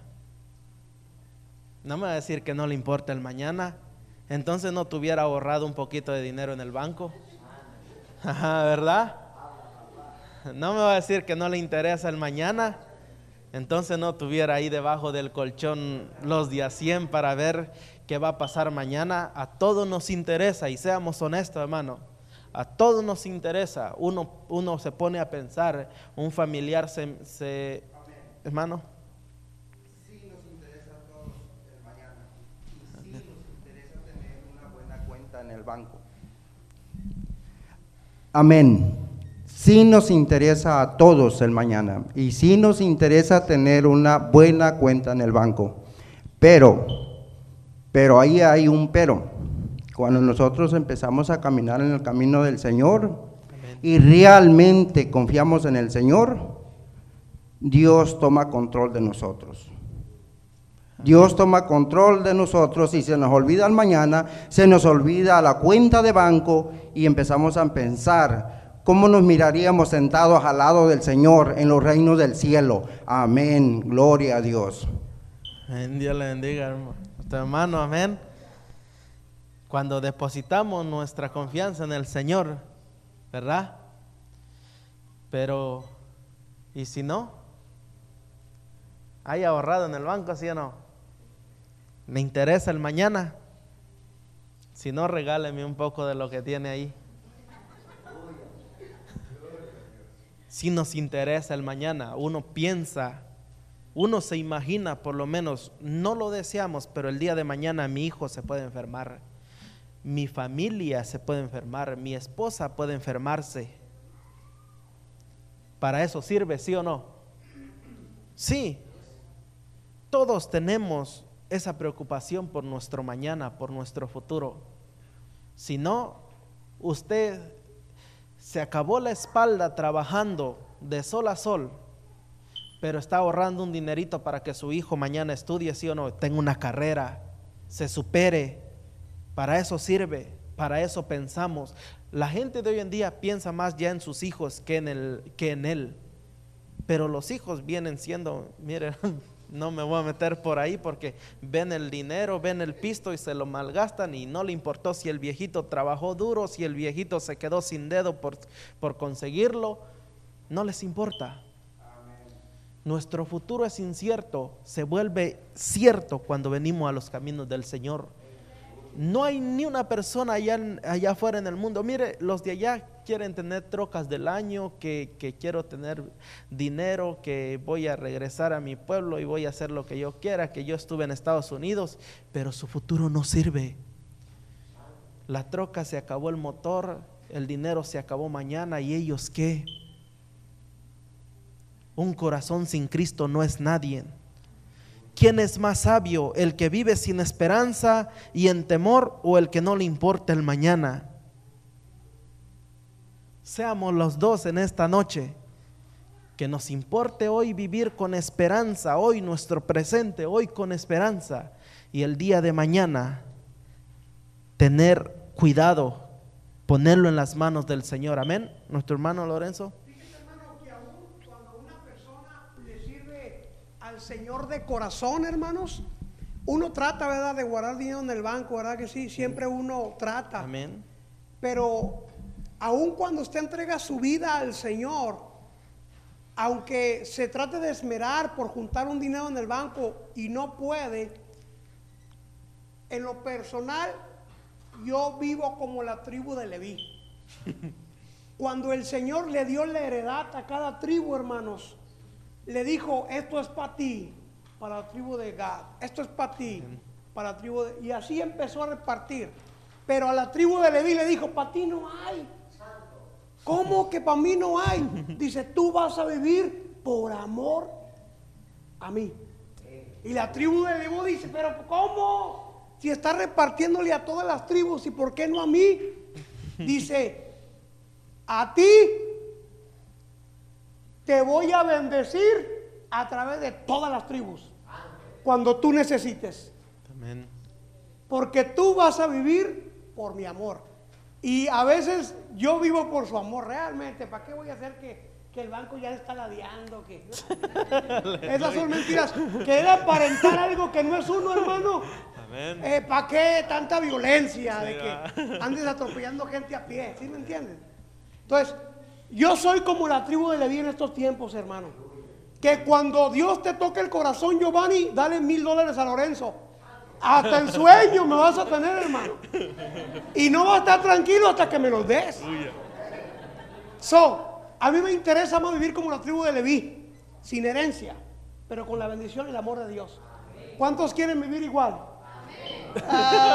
No me va a decir que no le importa el mañana. Entonces no tuviera ahorrado un poquito de dinero en el banco. Ajá, ¿verdad? No me va a decir que no le interesa el mañana. Entonces no tuviera ahí debajo del colchón los días cien para ver qué va a pasar mañana. A todos nos interesa, y seamos honestos, hermano. A todos nos interesa. Uno, uno se pone a pensar, un familiar se, se hermano. Sí nos interesa a todos el mañana. Y sí nos interesa tener una buena cuenta en el banco. Amén. sí nos interesa a todos el mañana y sí nos interesa tener una buena cuenta en el banco, pero, pero ahí hay un pero. Cuando nosotros empezamos a caminar en el camino del Señor y realmente confiamos en el Señor, Dios toma control de nosotros. Dios toma control de nosotros y se nos olvida el mañana, se nos olvida la cuenta de banco y empezamos a pensar cómo nos miraríamos sentados al lado del Señor en los reinos del cielo. Amén, gloria a Dios. Amén. Dios le bendiga, hermano. Nuestro hermano, amén. Cuando depositamos nuestra confianza en el Señor, ¿verdad? Pero, ¿y si no? ¿Hay ahorrado en el banco, sí o no? ¿Me interesa el mañana? Si no, regáleme un poco de lo que tiene ahí. Si nos interesa el mañana, uno piensa, uno se imagina, por lo menos, no lo deseamos, pero el día de mañana mi hijo se puede enfermar, mi familia se puede enfermar, mi esposa puede enfermarse. ¿Para eso sirve, sí o no? Sí. Todos tenemos esa preocupación por nuestro mañana, por nuestro futuro. Si no, usted se acabó la espalda trabajando de sol a sol, pero está ahorrando un dinerito para que su hijo mañana estudie, sí o no, tenga una carrera, se supere. Para eso sirve, para eso pensamos. La gente de hoy en día piensa más ya en sus hijos que en, el, que en él. Pero los hijos vienen siendo, miren, no me voy a meter por ahí porque ven el dinero, ven el pisto y se lo malgastan y no le importó si el viejito trabajó duro, si el viejito se quedó sin dedo por, por conseguirlo, no les importa. Amén. Nuestro futuro es incierto, se vuelve cierto cuando venimos a los caminos del Señor. No hay ni una persona allá, allá afuera en el mundo. Mire, los de allá quieren tener trocas del año, que, que quiero tener dinero, que voy a regresar a mi pueblo y voy a hacer lo que yo quiera, que yo estuve en Estados Unidos, pero su futuro no sirve. La troca se acabó, el motor, el dinero se acabó mañana, ¿y ellos qué? Un corazón sin Cristo no es nadie. ¿Quién es más sabio, el que vive sin esperanza y en temor, o el que no le importa el mañana? Seamos los dos en esta noche, que nos importe hoy vivir con esperanza, hoy nuestro presente, hoy con esperanza, y el día de mañana tener cuidado, ponerlo en las manos del Señor. Amén. Nuestro hermano Lorenzo. Al Señor de corazón, hermanos, uno trata, ¿verdad?, de guardar dinero en el banco, ¿verdad que sí? Siempre uno trata. Amén. Pero aun cuando usted entrega su vida al Señor, aunque se trate de esmerar por juntar un dinero en el banco y no puede, en lo personal, yo vivo como la tribu de Leví. Cuando el Señor le dio la heredad a cada tribu, hermanos, le dijo, esto es para ti, para la tribu de Gad, esto es para ti, para la tribu de... Y así empezó a repartir. Pero a la tribu de Leví le dijo, para ti no hay. ¿Cómo que para mí no hay? Dice, tú vas a vivir por amor a mí. Y la tribu de Leví dice, pero ¿cómo? Si está repartiéndole a todas las tribus, ¿y por qué no a mí? Dice, a ti te voy a bendecir a través de todas las tribus cuando tú necesites. Amén. Porque tú vas a vivir por mi amor. Y a veces yo vivo por su amor realmente. ¿Para qué voy a hacer que, que el banco ya está ladeando? Que... Esas son mentiras. Querer aparentar algo que no es uno, hermano. Amén. Eh, ¿Para qué tanta violencia? Sí, de que va. andes atropellando gente a pie. ¿Sí me entiendes? Entonces, yo soy como la tribu de Leví en estos tiempos, hermano. Que cuando Dios te toque el corazón, Giovanni, dale mil dólares a Lorenzo. Hasta en sueño me vas a tener, hermano. Y no vas a estar tranquilo hasta que me los des. So, a mí me interesa más vivir como la tribu de Leví, sin herencia, pero con la bendición y el amor de Dios. ¿Cuántos quieren vivir igual?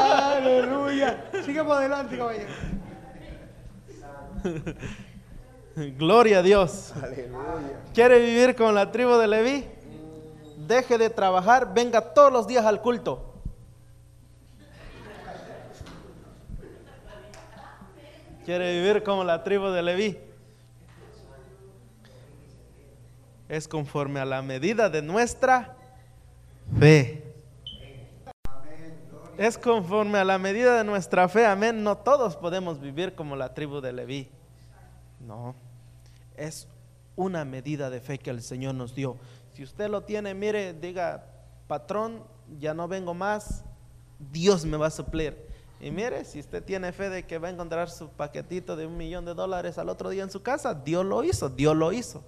Aleluya. Sigue por adelante, caballero. Gloria a Dios. Aleluya. ¿Quiere vivir con la tribu de Leví? Deje de trabajar, venga todos los días al culto. ¿Quiere vivir como la tribu de Leví? Es conforme a la medida de nuestra fe. Es conforme a la medida de nuestra fe, amén. No todos podemos vivir como la tribu de Leví. No, es una medida de fe que el Señor nos dio. Si usted lo tiene, mire, diga, patrón, ya no vengo más, Dios me va a suplir. Y mire, si usted tiene fe de que va a encontrar su paquetito de un millón de dólares al otro día en su casa, Dios lo hizo, Dios lo hizo.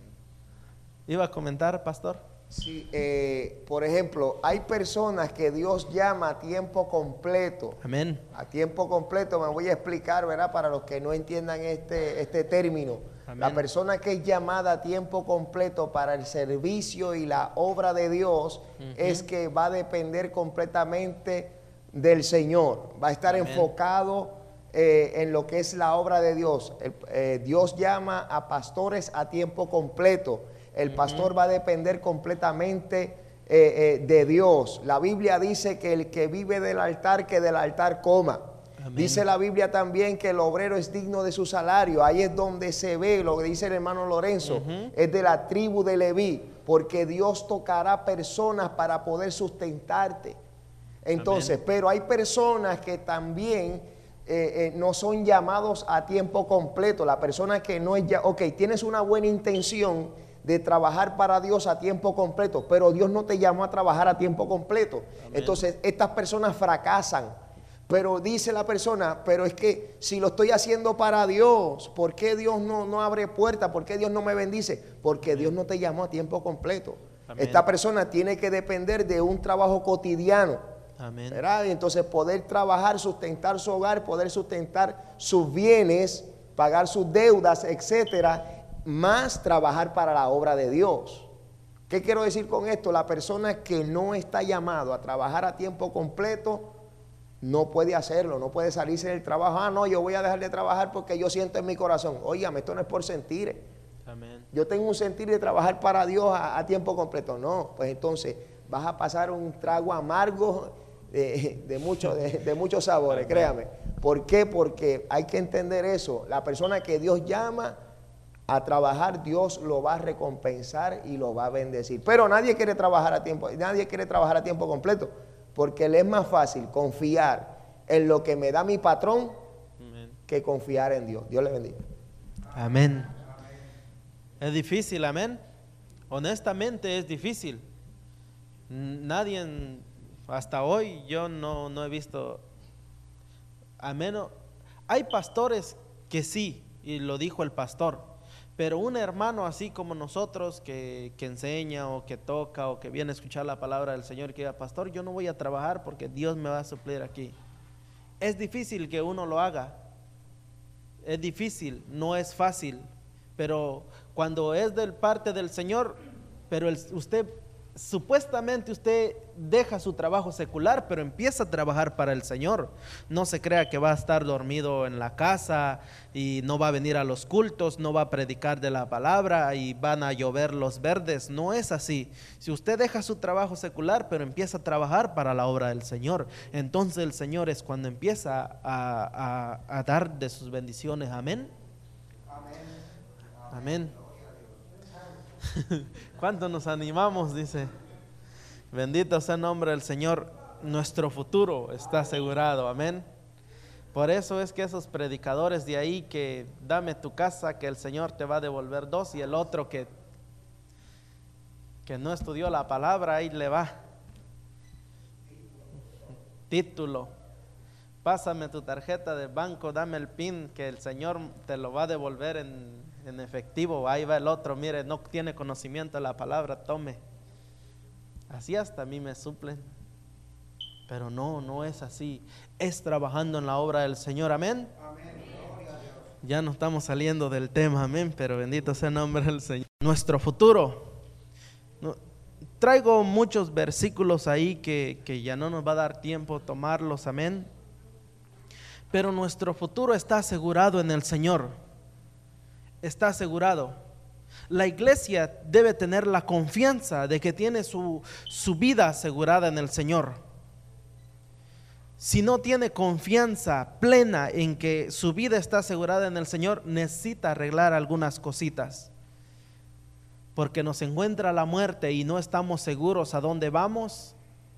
¿Iba a comentar, pastor? Sí, eh, por ejemplo, hay personas que Dios llama a tiempo completo. Amén. A tiempo completo, me voy a explicar, ¿verdad? Para los que no entiendan este, este término. Amén. La persona que es llamada a tiempo completo para el servicio y la obra de Dios, uh-huh, es que va a depender completamente del Señor. Va a estar Amén. enfocado eh, en lo que es la obra de Dios. El, eh, Dios llama a pastores a tiempo completo. El pastor va a depender completamente eh, eh, de Dios. La Biblia dice que el que vive del altar, que del altar coma. Amén. Dice la Biblia también que el obrero es digno de su salario. Ahí es donde se ve lo que dice el hermano Lorenzo. Uh-huh. Es de la tribu de Leví, porque Dios tocará personas para poder sustentarte. Entonces, Amén. Pero hay personas que también eh, eh, no son llamados a tiempo completo. La persona que no es ya, ok, tienes una buena intención de trabajar para Dios a tiempo completo, pero Dios no te llamó a trabajar a tiempo completo. Amén. Entonces estas personas fracasan. Pero dice la persona, pero es que si lo estoy haciendo para Dios, ¿por qué Dios no, no abre puertas? ¿Por qué Dios no me bendice? Porque Amén. Dios no te llamó a tiempo completo. Amén. Esta persona tiene que depender de un trabajo cotidiano. Amén. ¿Verdad? Y entonces poder trabajar, sustentar su hogar, poder sustentar sus bienes, pagar sus deudas, etcétera, más trabajar para la obra de Dios. ¿Qué quiero decir con esto? La persona que no está llamado a trabajar a tiempo completo no puede hacerlo, no puede salirse del trabajo. Ah, no, yo voy a dejar de trabajar porque yo siento en mi corazón. Óigame, esto no es por sentir. Amén. Yo tengo un sentir de trabajar para Dios a, a tiempo completo. No, pues entonces vas a pasar un trago amargo de, de, mucho, de, de muchos sabores, créame. ¿Por qué? Porque hay que entender eso. La persona que Dios llama a trabajar, Dios lo va a recompensar y lo va a bendecir. Pero nadie quiere trabajar a tiempo, nadie quiere trabajar a tiempo completo, porque le es más fácil confiar en lo que me da mi patrón Amén. Que confiar en Dios. Dios le bendiga. Amén. Es difícil, amén. Honestamente es difícil. Nadie, hasta hoy yo no, no he visto, a menos, hay pastores que sí, y lo dijo el pastor. Pero un hermano así como nosotros que, que enseña o que toca o que viene a escuchar la palabra del Señor y que diga, pastor, yo no voy a trabajar porque Dios me va a suplir aquí. Es difícil que uno lo haga. Es difícil, no es fácil. Pero cuando es de parte del Señor, pero el, usted, supuestamente usted deja su trabajo secular, pero empieza a trabajar para el Señor. No se crea que va a estar dormido en la casa y no va a venir a los cultos, no va a predicar de la palabra y van a llover los verdes. No es así. Si usted deja su trabajo secular, pero empieza a trabajar para la obra del Señor, entonces el Señor es cuando empieza a, a, a dar de sus bendiciones. Amén. Amén. ¿Cuánto nos animamos? Dice, bendito sea el nombre del Señor. Nuestro futuro está asegurado, amén. Por eso es que esos predicadores de ahí que dame tu casa que el Señor te va a devolver dos, y el otro que que no estudió la palabra, ahí le va título, pásame tu tarjeta de banco, dame el pin que el Señor te lo va a devolver en en efectivo. Ahí va el otro, mire, no tiene conocimiento de la palabra, tome. Así hasta a mí me suplen. Pero no, no es así. Es trabajando en la obra del Señor, amén. Amén. Ya no estamos saliendo del tema, amén, pero bendito sea el nombre del Señor. Nuestro futuro. No, traigo muchos versículos ahí que, que ya no nos va a dar tiempo tomarlos, amén. Pero nuestro futuro está asegurado en el Señor. está asegurado. La iglesia debe tener la confianza de que tiene su, su vida asegurada en el Señor. Si no tiene confianza plena en que su vida está asegurada en el Señor, necesita arreglar algunas cositas. Porque nos encuentra la muerte y no estamos seguros a dónde vamos,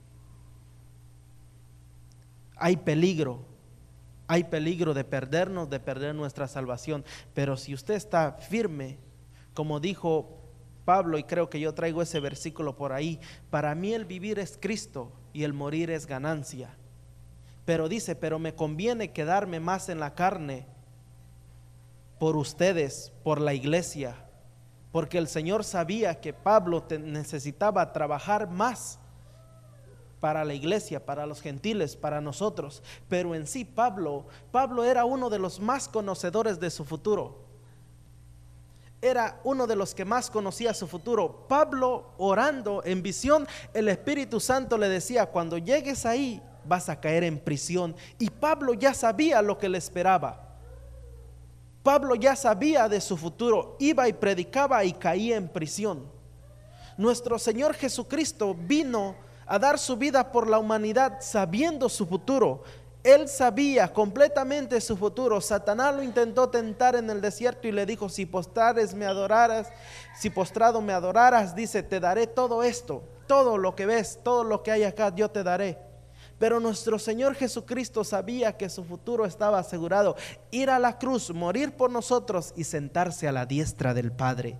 hay peligro. Hay peligro de perdernos, de perder nuestra salvación. Pero si usted está firme, como dijo Pablo, y creo que yo traigo ese versículo por ahí, para mí el vivir es Cristo y el morir es ganancia. Pero dice, pero me conviene quedarme más en la carne por ustedes, por la iglesia, porque el Señor sabía que Pablo necesitaba trabajar más para la iglesia, para los gentiles, para nosotros. Pero en sí Pablo, Pablo era uno de los más conocedores de su futuro. Era uno de los que más conocía su futuro. Pablo, orando en visión, el Espíritu Santo le decía, cuando llegues ahí vas a caer en prisión. Y Pablo ya sabía lo que le esperaba. Pablo ya sabía de su futuro. Iba y predicaba y caía en prisión. Nuestro Señor Jesucristo vino a dar su vida por la humanidad sabiendo su futuro. Él sabía completamente su futuro. Satanás lo intentó tentar en el desierto y le dijo, si postrares me adoraras, si postrado me adoraras, dice, te daré todo esto, todo lo que ves, todo lo que hay acá, yo te daré. Pero nuestro Señor Jesucristo sabía que su futuro estaba asegurado, ir a la cruz, morir por nosotros y sentarse a la diestra del Padre.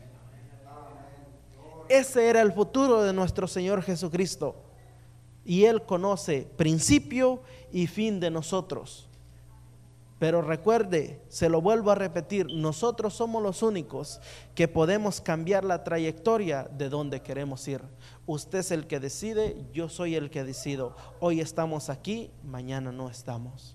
Ese era el futuro de nuestro Señor Jesucristo. Y Él conoce principio y fin de nosotros. Pero recuerde, se lo vuelvo a repetir, nosotros somos los únicos que podemos cambiar la trayectoria de donde queremos ir. Usted es el que decide, yo soy el que decido. Hoy estamos aquí, mañana no estamos.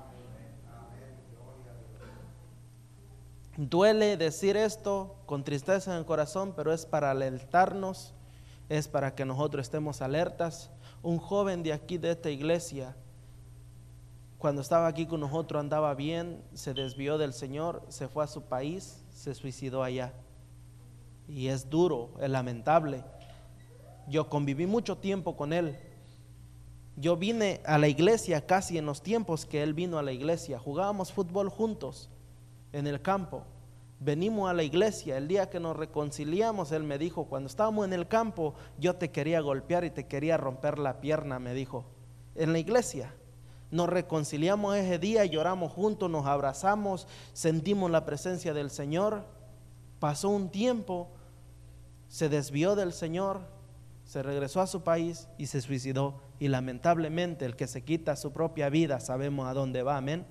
Duele decir esto con tristeza en el corazón, pero es para alertarnos, es para que nosotros estemos alertas. Un joven de aquí, de esta iglesia, cuando estaba aquí con nosotros andaba bien, se desvió del Señor, se fue a su país, se suicidó allá. Y es duro, es lamentable. Yo conviví mucho tiempo con él. Yo vine a la iglesia casi en los tiempos que él vino a la iglesia. Jugábamos fútbol juntos en el campo. Venimos a la iglesia, el día que nos reconciliamos, él me dijo, cuando estábamos en el campo, yo te quería golpear y te quería romper la pierna, me dijo, en la iglesia. Nos reconciliamos ese día, lloramos juntos, nos abrazamos, sentimos la presencia del Señor. Pasó un tiempo, se desvió del Señor, se regresó a su país y se suicidó. Y lamentablemente el que se quita su propia vida, sabemos a dónde va, amén.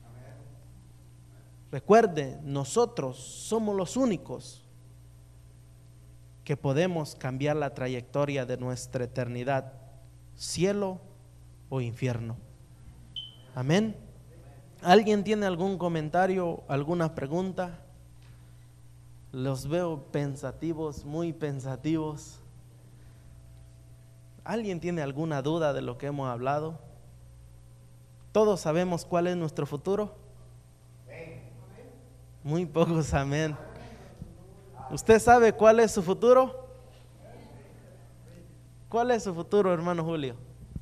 Recuerde, nosotros somos los únicos que podemos cambiar la trayectoria de nuestra eternidad, cielo o infierno. Amén. ¿Alguien tiene algún comentario, alguna pregunta? Los veo pensativos, muy pensativos. ¿Alguien tiene alguna duda de lo que hemos hablado? ¿Todos sabemos cuál es nuestro futuro? Muy pocos, amén. ¿Usted sabe cuál es su futuro? ¿Cuál es su futuro, hermano Julio?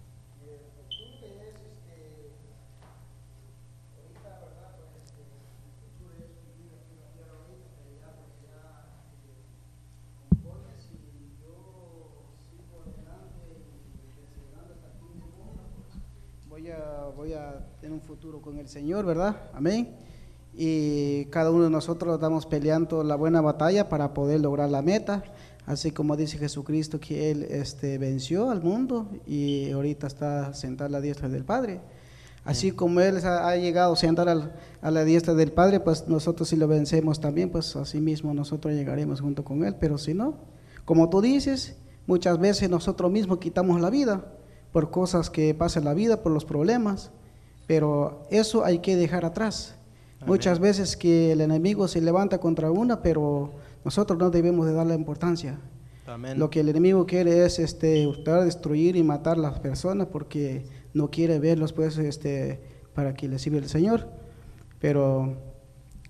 Voy a, voy a tener un futuro con el Señor, ¿verdad? Amén. Y cada uno de nosotros estamos peleando la buena batalla para poder lograr la meta, así como dice Jesucristo que Él este, venció al mundo y ahorita está sentado a la diestra del Padre. Así como Él ha, ha llegado a sentar al, a la diestra del Padre, pues nosotros si lo vencemos también, pues así mismo nosotros llegaremos junto con Él. Pero si no, como tú dices, muchas veces nosotros mismos quitamos la vida por cosas que pasan en la vida, por los problemas, pero eso hay que dejar atrás. Amén. Muchas veces que el enemigo se levanta contra una, pero nosotros no debemos de darle importancia. Amén. Lo que el enemigo quiere es este, hurtar, destruir y matar a las personas porque no quiere verlos pues, este, para que les sirva el Señor. Pero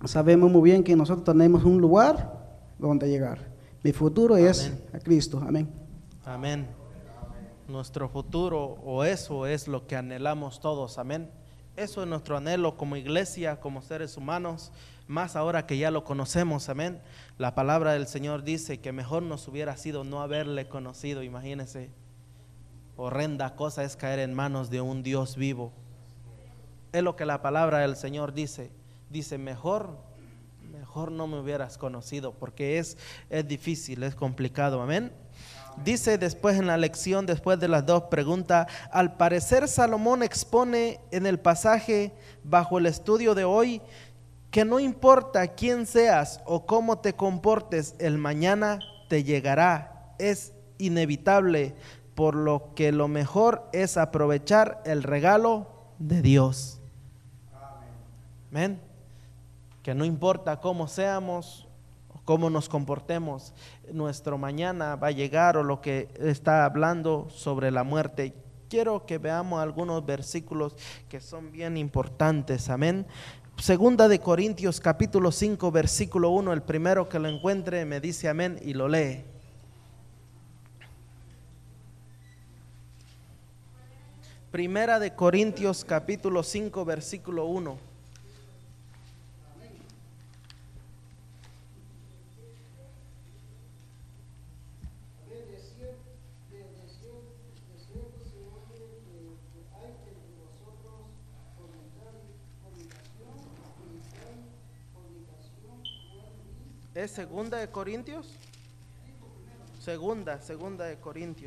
sabemos muy bien que nosotros tenemos un lugar donde llegar. Mi futuro es Amén. a Cristo. Amén. Amén. Nuestro futuro, o eso es lo que anhelamos todos, amén. Eso es nuestro anhelo como iglesia, como seres humanos, más ahora que ya lo conocemos, amén. La palabra del Señor dice que mejor nos hubiera sido no haberle conocido, imagínense. Horrenda cosa es caer en manos de un Dios vivo. Es lo que la palabra del Señor dice. Dice, mejor, mejor no me hubieras conocido, porque es, es difícil, es complicado, amén. Dice después en la lección, después de las dos preguntas, al parecer Salomón expone en el pasaje bajo el estudio de hoy que no importa quién seas o cómo te comportes, el mañana te llegará, es inevitable, por lo que lo mejor es aprovechar el regalo de Dios. Amén. Que no importa cómo seamos, cómo nos comportemos, nuestro mañana va a llegar, o lo que está hablando sobre la muerte. Quiero que veamos algunos versículos que son bien importantes, amén. Segunda de Corintios capítulo cinco versículo uno, el primero que lo encuentre me dice amén y lo lee. Primera de Corintios capítulo cinco versículo uno. ¿Es segunda de Corintios? Segunda, segunda de Corintios.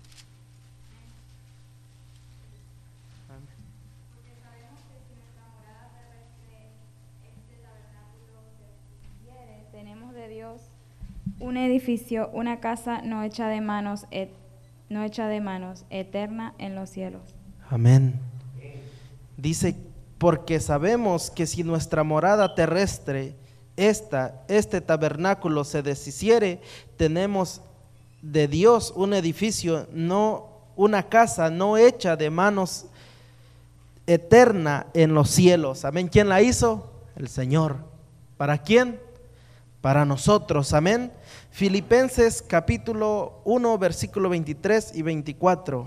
Amén. Porque sabemos que si nuestra morada terrestre, este tabernáculo se quiere, tenemos de Dios un edificio, una casa no hecha de manos, et, no hecha de manos, eterna en los cielos. Amén. Dice, porque sabemos que si nuestra morada terrestre, esta, este tabernáculo se deshiciere, tenemos de Dios un edificio, no una casa no hecha de manos, eterna en los cielos. Amén. ¿Quién la hizo? El Señor. ¿Para quién? Para nosotros. Amén. Filipenses capítulo uno versículo veintitrés y veinticuatro.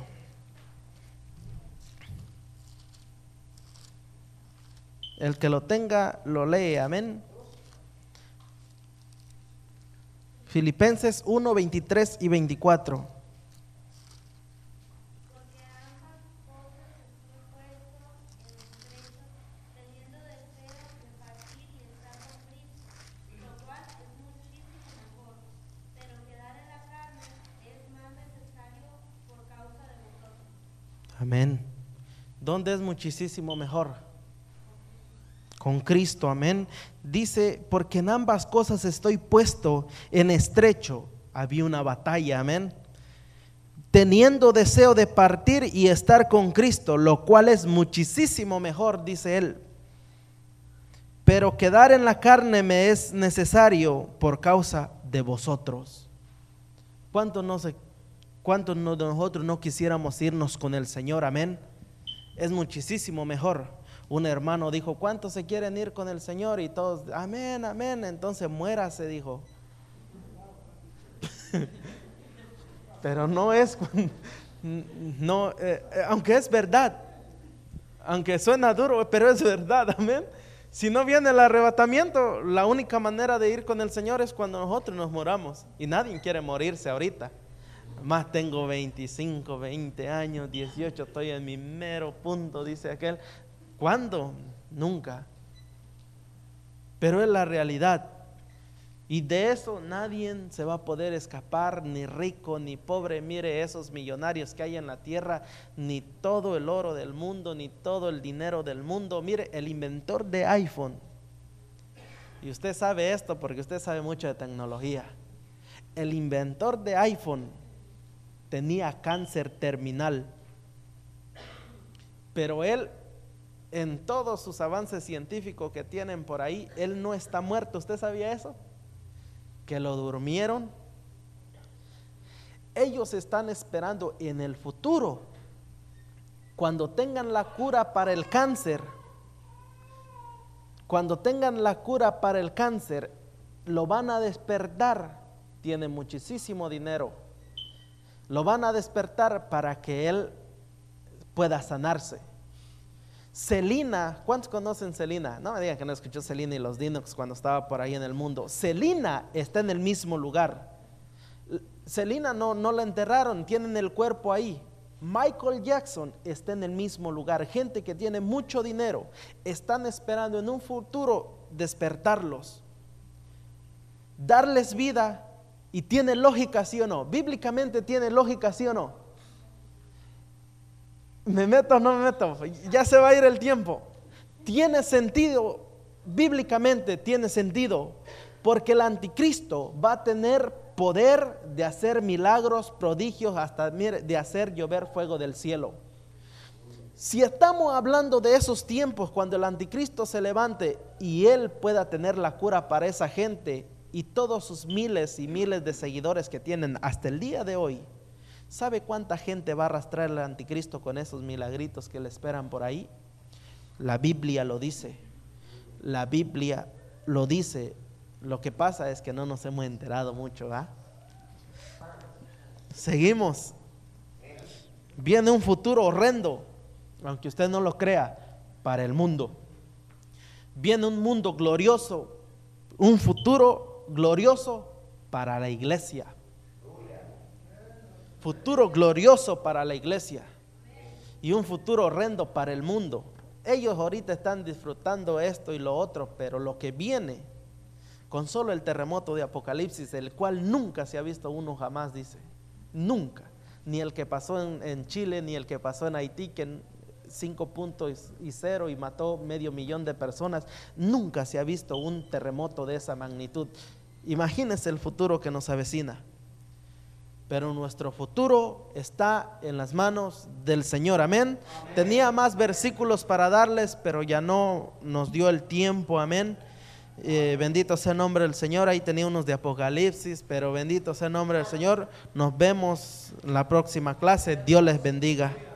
El que lo tenga lo lee. Amén. Filipenses uno veintitrés y veinticuatro. Porque ambas cosas estoy puesto en estrecho, teniendo deseo de partir y estar con Cristo, lo cual es muchísimo mejor, pero quedar en la carne es más necesario por causa de vosotros. Amén. ¿Dónde es muchísimo mejor? Con Cristo, amén. Dice, porque en ambas cosas estoy puesto en estrecho. Había una batalla, amén. Teniendo deseo de partir y estar con Cristo, lo cual es muchísimo mejor, dice él. Pero quedar en la carne me es necesario por causa de vosotros. ¿Cuántos no se, cuántos de nosotros no quisiéramos irnos con el Señor, amén? Es muchísimo mejor. Un hermano dijo, ¿cuántos se quieren ir con el Señor? Y todos, amén, amén. Entonces muérase, dijo. Pero no es, no, eh, aunque es verdad, aunque suena duro, pero es verdad, amén. Si no viene el arrebatamiento, la única manera de ir con el Señor es cuando nosotros nos moramos. Y nadie quiere morirse ahorita. Más tengo veinticinco, veinte años, dieciocho, estoy en mi mero punto, dice aquel. ¿Cuándo? Nunca. Pero es la realidad. Y de eso nadie se va a poder escapar, ni rico, ni pobre. Mire esos millonarios que hay en la tierra, ni todo el oro del mundo, ni todo el dinero del mundo. Mire, el inventor de iPhone. Y usted sabe esto porque usted sabe mucho de tecnología. El inventor de iPhone tenía cáncer terminal. Pero él, en todos sus avances científicos que tienen por ahí, él no está muerto. ¿Usted sabía eso? Que lo durmieron. Ellos están esperando en el futuro, cuando tengan la cura para el cáncer, Cuando tengan la cura para el cáncer, lo van a despertar, tiene muchísimo dinero, lo van a despertar para que él pueda sanarse. Selena, ¿cuántos conocen Selena? No me digan que no escuchó Selena y los Dinox cuando estaba por ahí en el mundo. Selena está en el mismo lugar. Selena no, no la enterraron, tienen el cuerpo ahí. Michael Jackson está en el mismo lugar. Gente que tiene mucho dinero, están esperando en un futuro despertarlos, darles vida. Y tiene lógica, ¿sí o no? Bíblicamente tiene lógica, ¿sí o no? ¿Me meto o no me meto? Ya se va a ir el tiempo. Tiene sentido, bíblicamente tiene sentido, porque el anticristo va a tener poder de hacer milagros, prodigios, hasta de hacer llover fuego del cielo. Si estamos hablando de esos tiempos cuando el anticristo se levante y él pueda tener la cura para esa gente y todos sus miles y miles de seguidores que tienen hasta el día de hoy, ¿sabe cuánta gente va a arrastrar el anticristo con esos milagritos que le esperan por ahí? La Biblia lo dice. La Biblia lo dice. Lo que pasa es que no nos hemos enterado mucho, ¿ah? Seguimos. Viene un futuro horrendo, aunque usted no lo crea, para el mundo. Viene un mundo glorioso, un futuro glorioso para la iglesia. Futuro glorioso para la iglesia y un futuro horrendo para el mundo. Ellos ahorita están disfrutando esto y lo otro, pero lo que viene con solo el terremoto de Apocalipsis, el cual nunca se ha visto uno jamás, dice, nunca, ni el que pasó en, en Chile, ni el que pasó en Haití, que cinco puntos y cero y mató medio millón de personas, nunca se ha visto un terremoto de esa magnitud. Imagínense el futuro que nos avecina. Pero nuestro futuro está en las manos del Señor, amén. Amén. Tenía más versículos para darles, pero ya no nos dio el tiempo, amén. Eh, bendito sea el nombre del Señor. Ahí tenía unos de Apocalipsis, pero bendito sea el nombre del Señor. Nos vemos en la próxima clase. Dios les bendiga.